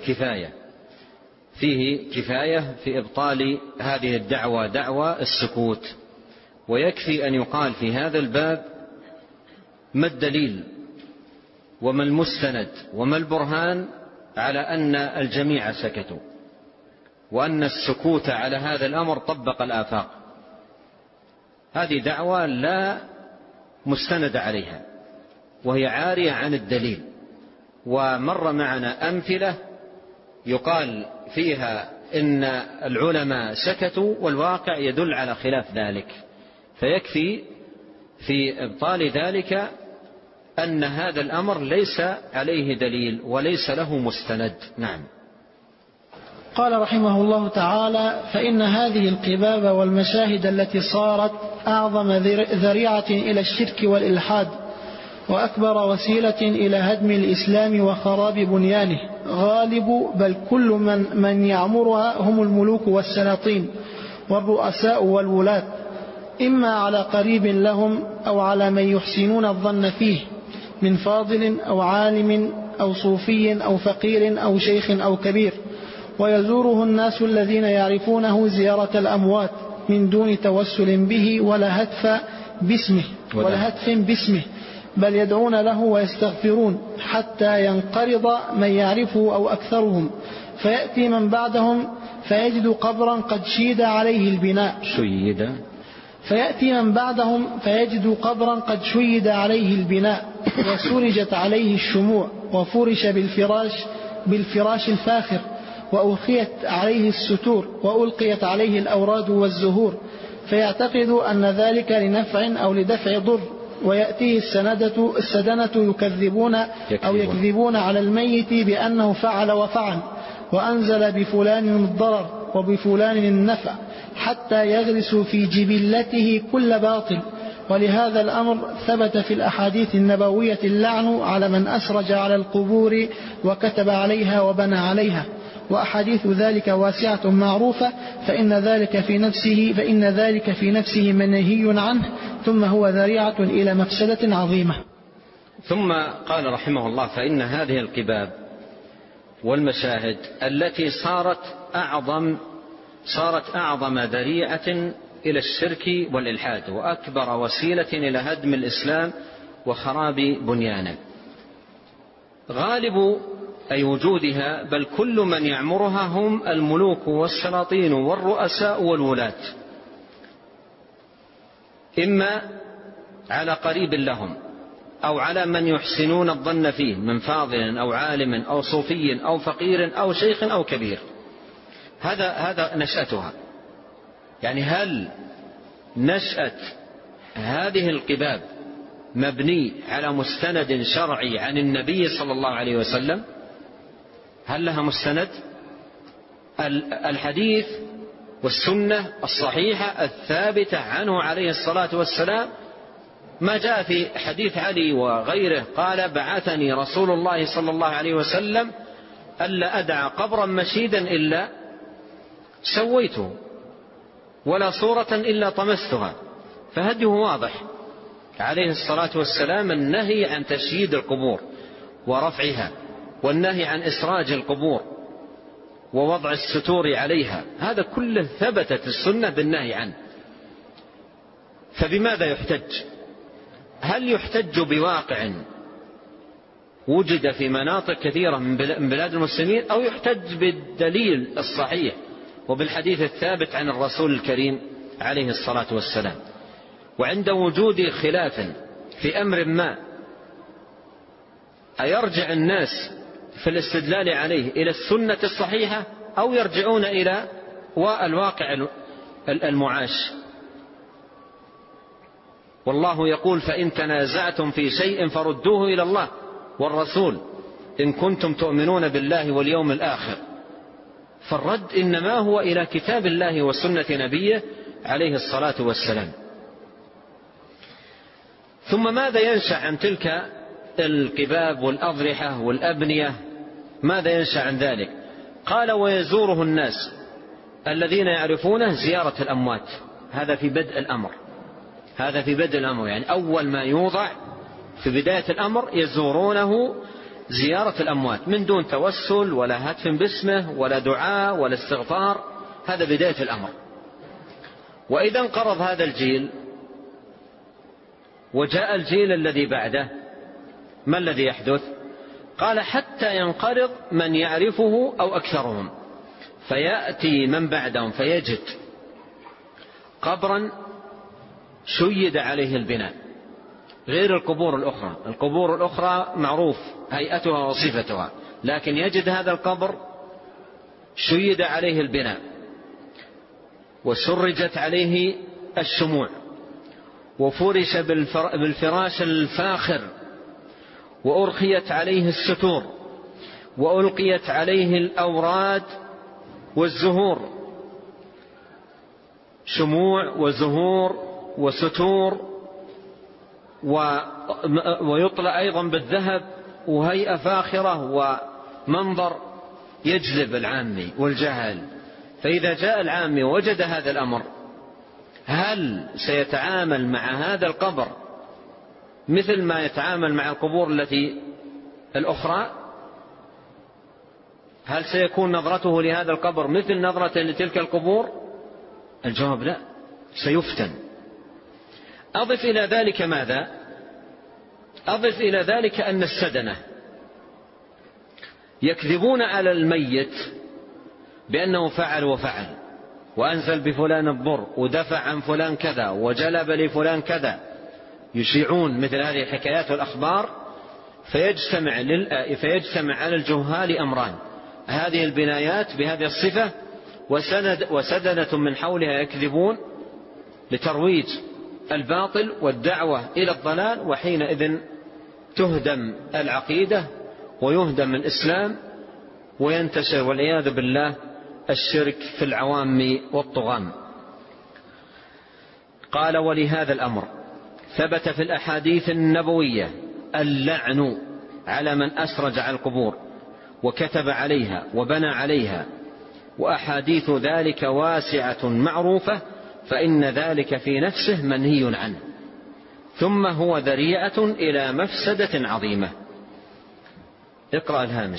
كفاية في إبطال هذه الدعوة، دعوة السكوت. ويكفي أن يقال في هذا الباب ما الدليل وما المستند وما البرهان على أن الجميع سكتوا، وأن السكوت على هذا الأمر طبق الآفاق. هذه دعوة لا مستند عليها، وهي عارية عن الدليل. ومر معنا أمثلة يقال فيها إن العلماء سكتوا والواقع يدل على خلاف ذلك، فيكفي في إبطال ذلك أن هذا الأمر ليس عليه دليل وليس له مستند. نعم. قال رحمه الله تعالى: فإن هذه القباب والمشاهد التي صارت أعظم ذريعة إلى الشرك والإلحاد، وأكبر وسيلة إلى هدم الإسلام وخراب بنيانه، غالب بل كل من يعمرها هم الملوك والسلاطين والرؤساء والولاة، إما على قريب لهم أو على من يحسنون الظن فيه من فاضل أو عالم أو صوفي أو فقير أو شيخ أو كبير، ويزوره الناس الذين يعرفونه زيارة الأموات من دون توسل به ولا هتف باسمه، بل يدعون له ويستغفرون حتى ينقرض من يعرفه أو أكثرهم، فيأتي من بعدهم فيجد قبرا قد شيد عليه البناء وسرجت عليه الشموع، وفرش بالفراش الفاخر، وأوخيت عليه الستور، وألقيت عليه الأوراد والزهور، فيعتقد أن ذلك لنفع أو لدفع ضر، ويأتيه السدنة يكذبون على الميت بأنه فعل وفعل، وأنزل بفلان الضرر وبفلان النفع، حتى يغرس في جبلته كل باطل. ولهذا الأمر ثبت في الأحاديث النبوية اللعن على من أسرج على القبور وكتب عليها وبنى عليها، وأحاديث ذلك واسعة معروفة، فإن ذلك في نفسه منهي عنه، ثم هو ذريعة إلى مفسدة عظيمة. ثم قال رحمه الله: فإن هذه القباب والمشاهد التي صارت أعظم ذريعة إلى الشرك والإلحاد، وأكبر وسيلة إلى هدم الإسلام وخراب بنيانه، غالب أي وجودها بل كل من يعمرها هم الملوك والسلاطين والرؤساء والولاة، إما على قريب لهم أو على من يحسنون الظن فيه من فاضل أو عالم أو صوفي أو فقير أو شيخ أو كبير. هذا نشأتها. يعني هل نشأة هذه القباب مبني على مستند شرعي عن النبي صلى الله عليه وسلم؟ هل لها مستند؟ الحديث والسنة الصحيحة الثابتة عنه عليه الصلاة والسلام، ما جاء في حديث علي وغيره قال: بعثني رسول الله صلى الله عليه وسلم ألا أدع قبرا مشيدا إلا سويته، ولا صورة إلا طمستها. فهديه واضح عليه الصلاة والسلام، النهي عن تشييد القبور ورفعها، والنهي عن إسراج القبور ووضع الستور عليها، هذا كله ثبتت السنة بالنهي عنه. فبماذا يحتج؟ هل يحتج بواقع وجد في مناطق كثيرة من بلاد المسلمين، أو يحتج بالدليل الصحيح وبالحديث الثابت عن الرسول الكريم عليه الصلاة والسلام؟ وعند وجود خلاف في أمر ما، أيرجع الناس في الاستدلال عليه إلى السنة الصحيحة، أو يرجعون إلى الواقع المعاش؟ والله يقول: فإن تنازعتم في شيء فردوه إلى الله والرسول إن كنتم تؤمنون بالله واليوم الآخر. فالرد إنما هو إلى كتاب الله وسنة نبيه عليه الصلاة والسلام. ثم ماذا ينشأ عن تلك القباب والأضرحة والأبنية؟ ماذا ينشأ عن ذلك؟ قال ويزوره الناس الذين يعرفونه زيارة الأموات. هذا في بدء الأمر، هذا في بدء الأمر، يعني أول ما يوضع في بداية الأمر يزورونه زيارة الأموات من دون توسل ولا هتف باسمه ولا دعاء ولا استغفار. هذا بداية الأمر. وإذا انقرض هذا الجيل وجاء الجيل الذي بعده، ما الذي يحدث؟ قال حتى ينقرض من يعرفه أو أكثرهم، فيأتي من بعدهم فيجد قبرا شيد عليه البناء، غير القبور الأخرى. القبور الأخرى معروف هيئتها وصفتها، لكن يجد هذا القبر شيد عليه البناء وسرجت عليه الشموع وفرش بالفراش الفاخر وأرخيت عليه الستور وألقيت عليه الأوراد والزهور، شموع وزهور وستور، ويطلع أيضا بالذهب، وهيئة فاخرة ومنظر يجذب العامي والجهل. فإذا جاء العامي ووجد هذا الأمر، هل سيتعامل مع هذا القبر مثل ما يتعامل مع القبور التي الأخرى؟ هل سيكون نظرته لهذا القبر مثل نظرة لتلك القبور؟ الجواب لا، سيفتن. أضف إلى ذلك ماذا؟ أضف إلى ذلك أن السدنة يكذبون على الميت بأنه فعل وفعل، وأنزل بفلان الضر، ودفع عن فلان كذا، وجلب لفلان كذا. يشيعون مثل هذه الحكايات والأخبار، فيجتمع على الجهال أمران: هذه البنايات بهذه الصفة، وسدنة من حولها يكذبون لترويج الباطل والدعوة إلى الضلال. وحينئذ تهدم العقيدة ويهدم الإسلام وينتشر والعياذ بالله الشرك في العوام والطغام. قال ولهذا الأمر ثبت في الأحاديث النبوية اللعن على من أسرج على القبور وكتب عليها وبنى عليها، وأحاديث ذلك واسعة معروفة، فإن ذلك في نفسه منهي عنه، ثم هو ذريعة إلى مفسدة عظيمة. اقرأ الهامش.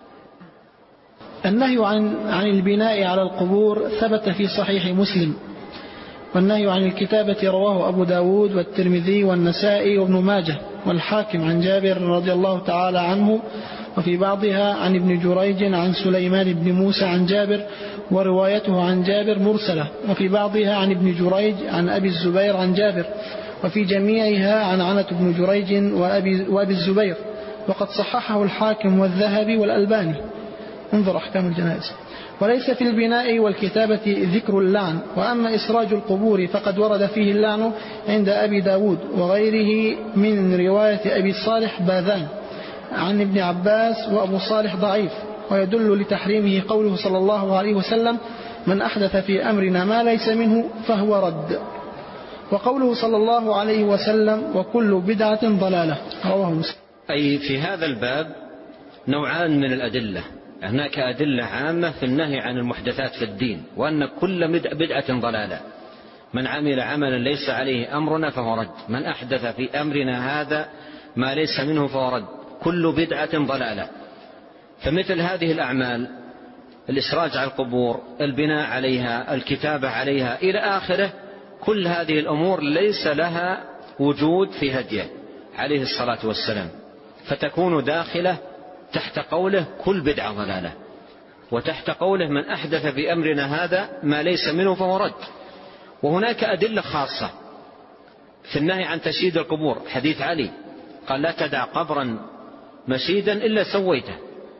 النهي عن البناء على القبور ثبت في صحيح مسلم، والنهي عن الكتابة رواه أبو داود والترمذي والنسائي وابن ماجه والحاكم عن جابر رضي الله تعالى عنه، وفي بعضها عن ابن جريج عن سليمان بن موسى عن جابر، وروايته عن جابر مرسلة، وفي بعضها عن ابن جريج عن أبي الزبير عن جابر، وفي جميعها عن عنة بن جريج وأبي الزبير، وقد صححه الحاكم والذهبي والألباني. انظر أحكام الجنائز. وليس في البناء والكتابة ذكر اللعن، وأما إسراج القبور فقد ورد فيه اللعن عند أبي داود وغيره من رواية أبي صالح باذان عن ابن عباس، وأبو صالح ضعيف، ويدل لتحريمه قوله صلى الله عليه وسلم: من أحدث في أمرنا ما ليس منه فهو رد، وقوله صلى الله عليه وسلم: وكل بدعة ضلالة، رواه مسلم. أي في هذا الباب نوعان من الأدلة: هناك أدلة عامة في النهي عن المحدثات في الدين، وأن كل بدعة ضلالة، من عمل عملا ليس عليه أمرنا فهو رد، من أحدث في أمرنا هذا ما ليس منه فهو رد، كل بدعة ضلالة. فمثل هذه الأعمال، الإسراج على القبور، البناء عليها، الكتابة عليها إلى آخره، كل هذه الأمور ليس لها وجود في هديه عليه الصلاة والسلام، فتكون داخلة تحت قوله كل بدعة ضلالة، وتحت قوله من أحدث في أمرنا هذا ما ليس منه فهو رد. وهناك أدلة خاصة في النهي عن تشييد القبور، حديث علي قال: لا تدع قبرا مشيدا إلا سويته.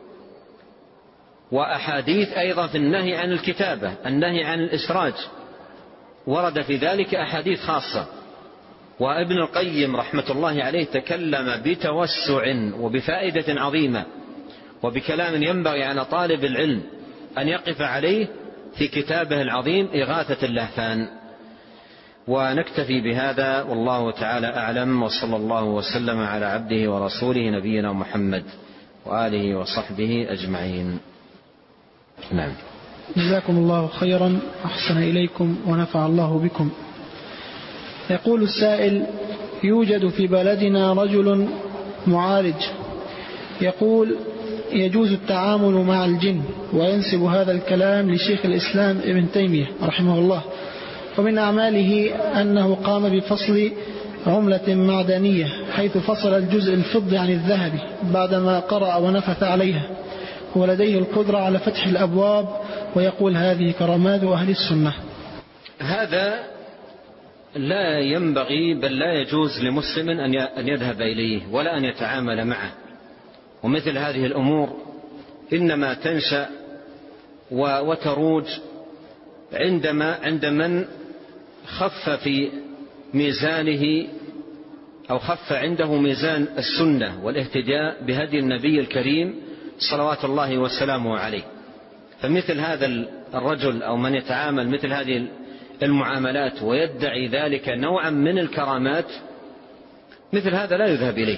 وأحاديث أيضا في النهي عن الكتابة، النهي عن الإسراج، ورد في ذلك أحاديث خاصة. وابن القيم رحمة الله عليه تكلم بتوسع وبفائدة عظيمة، وبكلام ينبغي على طالب العلم أن يقف عليه في كتابه العظيم إغاثة اللهفان. ونكتفي بهذا والله تعالى أعلم، وصلى الله وسلم على عبده ورسوله نبينا محمد وآله وصحبه أجمعين. نعم. جزاكم الله خيرا، أحسن إليكم ونفع الله بكم. يقول السائل: يوجد في بلدنا رجل معالج يقول يجوز التعامل مع الجن، وينسب هذا الكلام لشيخ الإسلام ابن تيمية رحمه الله، ومن أعماله أنه قام بفصل عملة معدنية حيث فصل الجزء الفضي عن الذهب بعدما قرأ ونفث عليها، ولديه القدرة على فتح الأبواب، ويقول هذه كرامات أهل السنة. هذا لا ينبغي بل لا يجوز لمسلم أن يذهب إليه ولا أن يتعامل معه. ومثل هذه الأمور إنما تنشأ وتروج عند من خف في ميزانه أو خف عنده ميزان السنة والاهتداء بهدي النبي الكريم صلوات الله وسلامه عليه. فمثل هذا الرجل أو من يتعامل مثل هذه المعاملات ويدعي ذلك نوعا من الكرامات، مثل هذا لا يذهب إليه.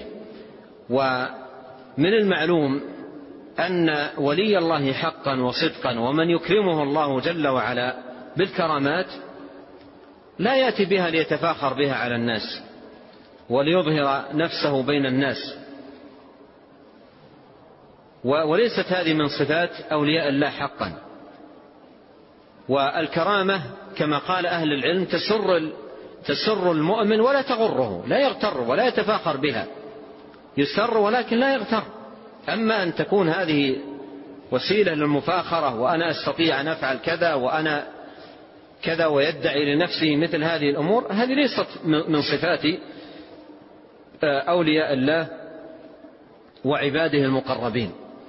ومن المعلوم أن ولي الله حقا وصدقا ومن يكرمه الله جل وعلا بالكرامات لا يأتي بها ليتفاخر بها على الناس وليظهر نفسه بين الناس، وليست هذه من صفات أولياء الله حقا. والكرامة كما قال أهل العلم تسر المؤمن ولا تغره، لا يغتر ولا يتفاخر بها، يسر ولكن لا يغتر. أما أن تكون هذه وسيلة للمفاخرة وأنا أستطيع أن أفعل كذا وأنا كذا ويدعي لنفسه مثل هذه الأمور، هذه ليست من صفات أولياء الله وعباده المقربين.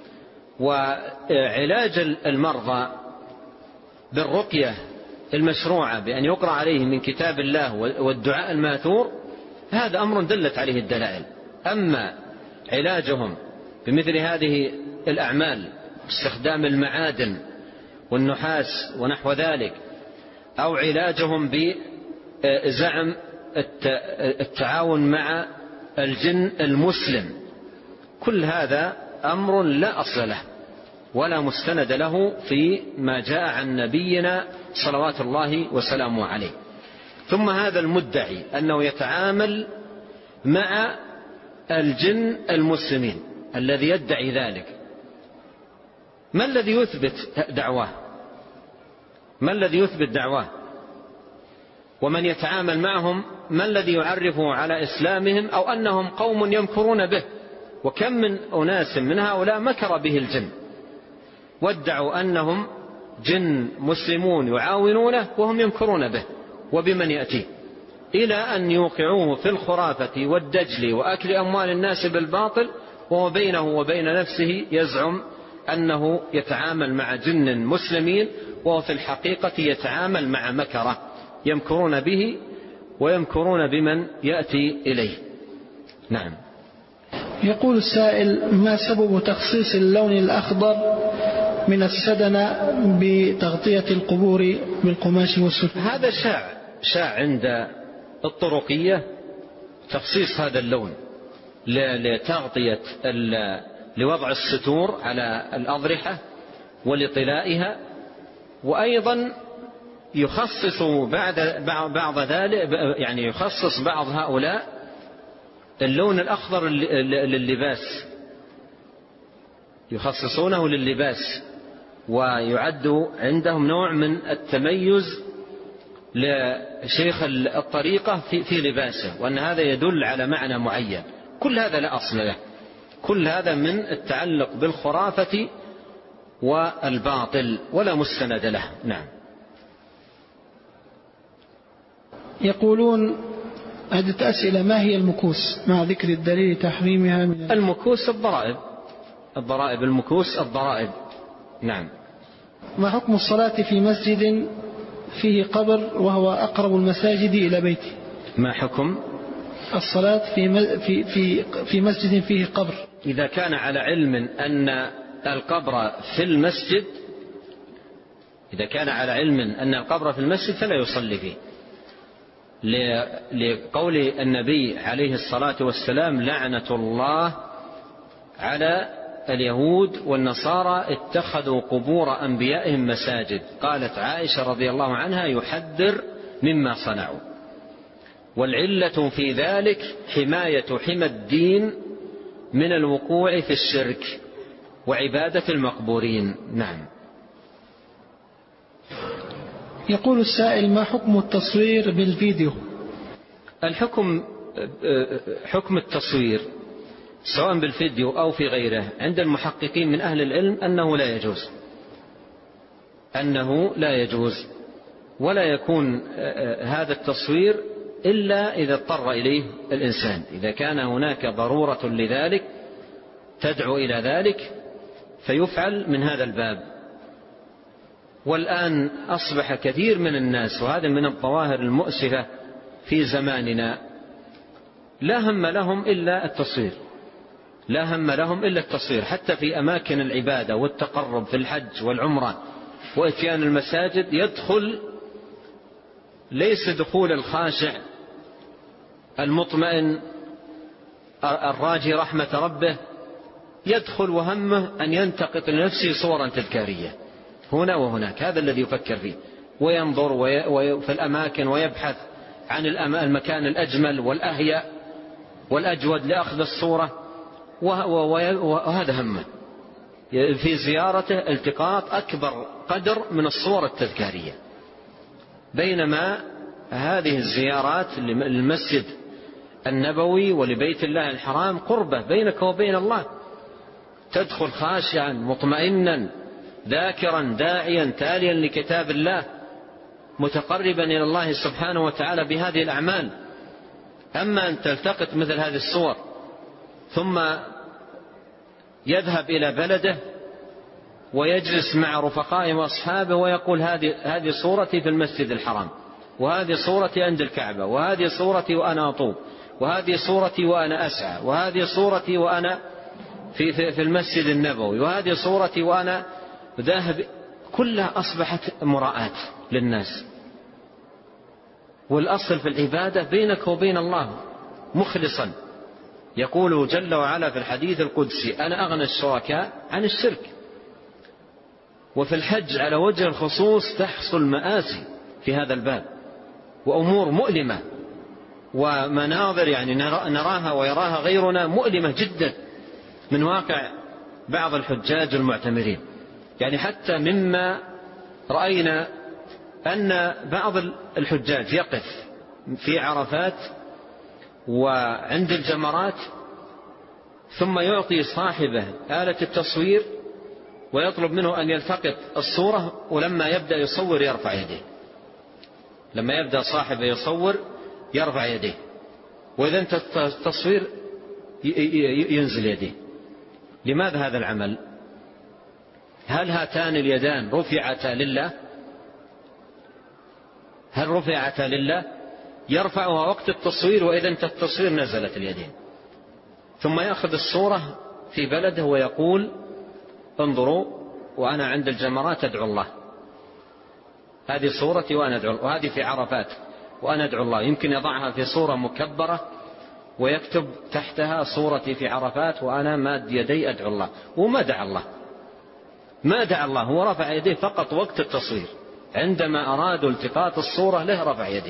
وعلاج المرضى بالرقية المشروعة بأن يقرأ عليه من كتاب الله والدعاء الماثور هذا أمر دلت عليه الدلائل. أما علاجهم بمثل هذه الأعمال باستخدام المعادن والنحاس ونحو ذلك، أو علاجهم بزعم التعاون مع الجن المسلم، كل هذا أمر لا أصل له ولا مستند له في ما جاء عن نبينا صلوات الله وسلامه عليه. ثم هذا المدعي أنه يتعامل مع الجن المسلمين الذي يدعي ذلك، ما الذي يثبت دعواه؟ ما الذي يثبت دعواه؟ ومن يتعامل معهم ما الذي يعرفه على إسلامهم أو أنهم قوم يمكرون به؟ وكم من أناس من هؤلاء مكر به الجن وادعوا أنهم جن مسلمون يعاونونه وهم يمكرون به وبمن يأتيه، إلى أن يوقعوه في الخرافة والدجل وأكل أموال الناس بالباطل، وهو بينه وبين نفسه يزعم أنه يتعامل مع جن مسلمين، وهو في الحقيقة يتعامل مع مكرة يمكرون به ويمكرون بمن يأتي إليه. نعم. يقول السائل: ما سبب تخصيص اللون الأخضر من السدنة بتغطية القبور بالقماش والستر؟ هذا شاع عند الطرقية تخصيص هذا اللون لتغطية لوضع الستور على الأضرحة ولطلائها، وأيضا يخصص بعض ذلك، يعني يخصص بعض هؤلاء اللون الأخضر لللباس، يخصصونه لللباس، ويعد عندهم نوع من التميز لشيخ الطريقة في لباسه، وأن هذا يدل على معنى معين. كل هذا لا أصل له، كل هذا من التعلق بالخرافة والباطل ولا مستند له. نعم. يقولون عدة أسئلة: ما هي المكوس مع ذكر الدليل تحريمها من المكوس الضرائب المكوس الضرائب. نعم. ما حكم الصلاة في مسجد فيه قبر وهو أقرب المساجد إلى بيته؟ ما حكم الصلاة في مسجد فيه قبر؟ إذا كان على علم أن القبر في المسجد إذا كان على علم أن القبر في المسجد فلا يصلي فيه، لقول النبي عليه الصلاة والسلام: لعنة الله على اليهود والنصارى اتخذوا قبور أنبيائهم مساجد. قالت عائشة رضي الله عنها: يحذر مما صنعوا. والعلة في ذلك حماية حمى الدين من الوقوع في الشرك وعبادة المقبورين. نعم. يقول السائل: ما حكم التصوير بالفيديو؟ حكم التصوير سواء بالفيديو أو في غيره عند المحققين من أهل العلم أنه لا يجوز، ولا يكون هذا التصوير إلا إذا اضطر إليه الإنسان، إذا كان هناك ضرورة لذلك تدعو إلى ذلك فيفعل من هذا الباب. والآن أصبح كثير من الناس، وهذا من الظواهر المؤسفة في زماننا، لا هم لهم إلا التصوير، حتى في أماكن العبادة والتقرب في الحج والعمرة وإتيان المساجد يدخل ليس دخول الخاشع المطمئن الراجي رحمة ربه، يدخل وهمه أن ينتقط لنفسه صورا تذكارية هنا وهناك. هذا الذي يفكر فيه، وينظر في الأماكن ويبحث عن المكان الأجمل والأهيأ والأجود لأخذ الصورة، وهذا همه في زيارته التقاط أكبر قدر من الصور التذكارية. بينما هذه الزيارات للمسجد النبوي ولبيت الله الحرام قربة بينك وبين الله، تدخل خاشعا مطمئنا ذاكرا داعيا تاليا لكتاب الله متقربا إلى الله سبحانه وتعالى بهذه الأعمال. أما أن تلتقط مثل هذه الصور ثم يذهب إلى بلده ويجلس مع رفقائه وأصحابه ويقول: هذه صورتي في المسجد الحرام، وهذه صورتي عند الكعبة، وهذه صورتي وأنا أطوف، وهذه صورتي وأنا أسعى، وهذه صورتي وأنا في المسجد النبوي، وهذه صورتي وأنا ذاهب. كلها أصبحت مراءات للناس. والأصل في العبادة بينك وبين الله مخلصا. يقول جل وعلا في الحديث القدسي: أنا أغنى الشركاء عن الشرك. وفي الحج على وجه الخصوص تحصل مآسي في هذا الباب، وأمور مؤلمة ومناظر يعني نراها ويراها غيرنا مؤلمة جدا من واقع بعض الحجاج المعتمرين. يعني حتى مما رأينا أن بعض الحجاج يقف في عرفات وعند الجمرات ثم يعطي صاحبه آلة التصوير ويطلب منه أن يلتقط الصورة، ولما يبدأ يصور يرفع يديه، لما يبدأ صاحبه يصور يرفع يديه، وإذا انتهى التصوير ينزل يديه. لماذا هذا العمل؟ هل هاتان اليدان رفعتا لله؟ هل رفعتا لله؟ يرفعها وقت التصوير، وإذا انتهى التصوير نزلت اليدين، ثم يأخذ الصورة في بلده ويقول: انظروا وأنا عند الجمرات أدعو الله، هذه صورتي وأنا أدعو الله، وهذه في عرفات وأنا أدعو الله. يمكن يضعها في صورة مكبرة ويكتب تحتها: صورتي في عرفات وأنا ماد يدي أدعو الله، وما دعا الله، ما دعا الله، هو رفع يديه فقط وقت التصوير. عندما أرادوا التقاط الصورة له رفع يديه.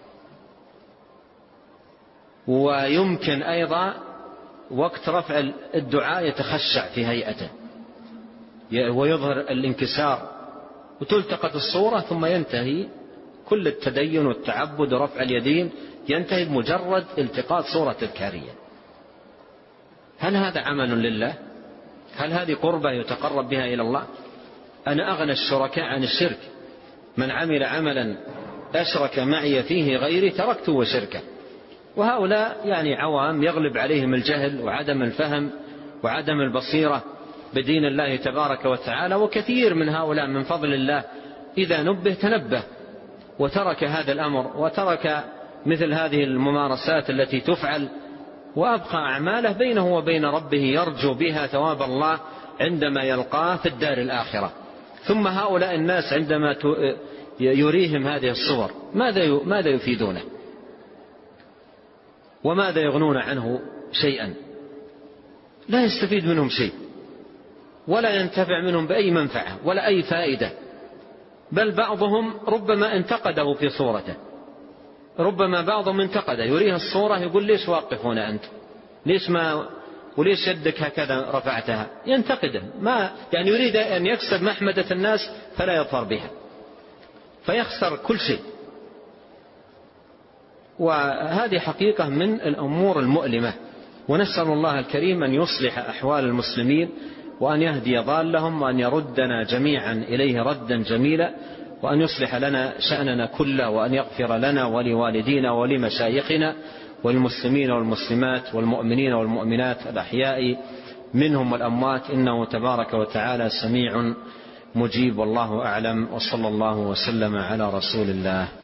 ويمكن أيضا وقت رفع الدعاء يتخشع في هيئته ويظهر الانكسار، وتلتقط الصورة ثم ينتهي كل التدين والتعبد ورفع اليدين ينتهي بمجرد التقاط صورة تذكارية. هل هذا عمل لله؟ هل هذه قربة يتقرب بها إلى الله؟ أنا أغنى الشركاء عن الشرك، من عمل عملا أشرك معي فيه غيري تركته وشركه. وهؤلاء يعني عوام يغلب عليهم الجهل وعدم الفهم وعدم البصيرة بدين الله تبارك وتعالى. وكثير من هؤلاء من فضل الله إذا نبه تنبه وترك هذا الأمر وترك مثل هذه الممارسات التي تفعل، وأبقى أعماله بينه وبين ربه يرجو بها ثواب الله عندما يلقاه في الدار الآخرة. ثم هؤلاء الناس عندما يريهم هذه الصور ماذا يفيدونه وماذا يغنون عنه شيئا؟ لا يستفيد منهم شيء ولا ينتفع منهم بأي منفعة ولا أي فائدة، بل بعضهم ربما انتقده في صورته، ربما بعضهم انتقده يريه الصورة يقول ليش واقفون أنت، وليش يدك هكذا رفعتها، ينتقده، ما يعني يريد أن يكسب محمدة الناس فلا يظفر بها فيخسر كل شيء. وهذه حقيقة من الأمور المؤلمة، ونسأل الله الكريم أن يصلح أحوال المسلمين وأن يهدي ضالهم وأن يردنا جميعا إليه ردا جميلا، وأن يصلح لنا شأننا كله، وأن يغفر لنا ولوالدينا ولمشايخنا والمسلمين والمسلمات والمؤمنين والمؤمنات الأحياء منهم والأموات، إنه تبارك وتعالى سميع مجيب. والله أعلم، وصلى الله وسلم على رسول الله.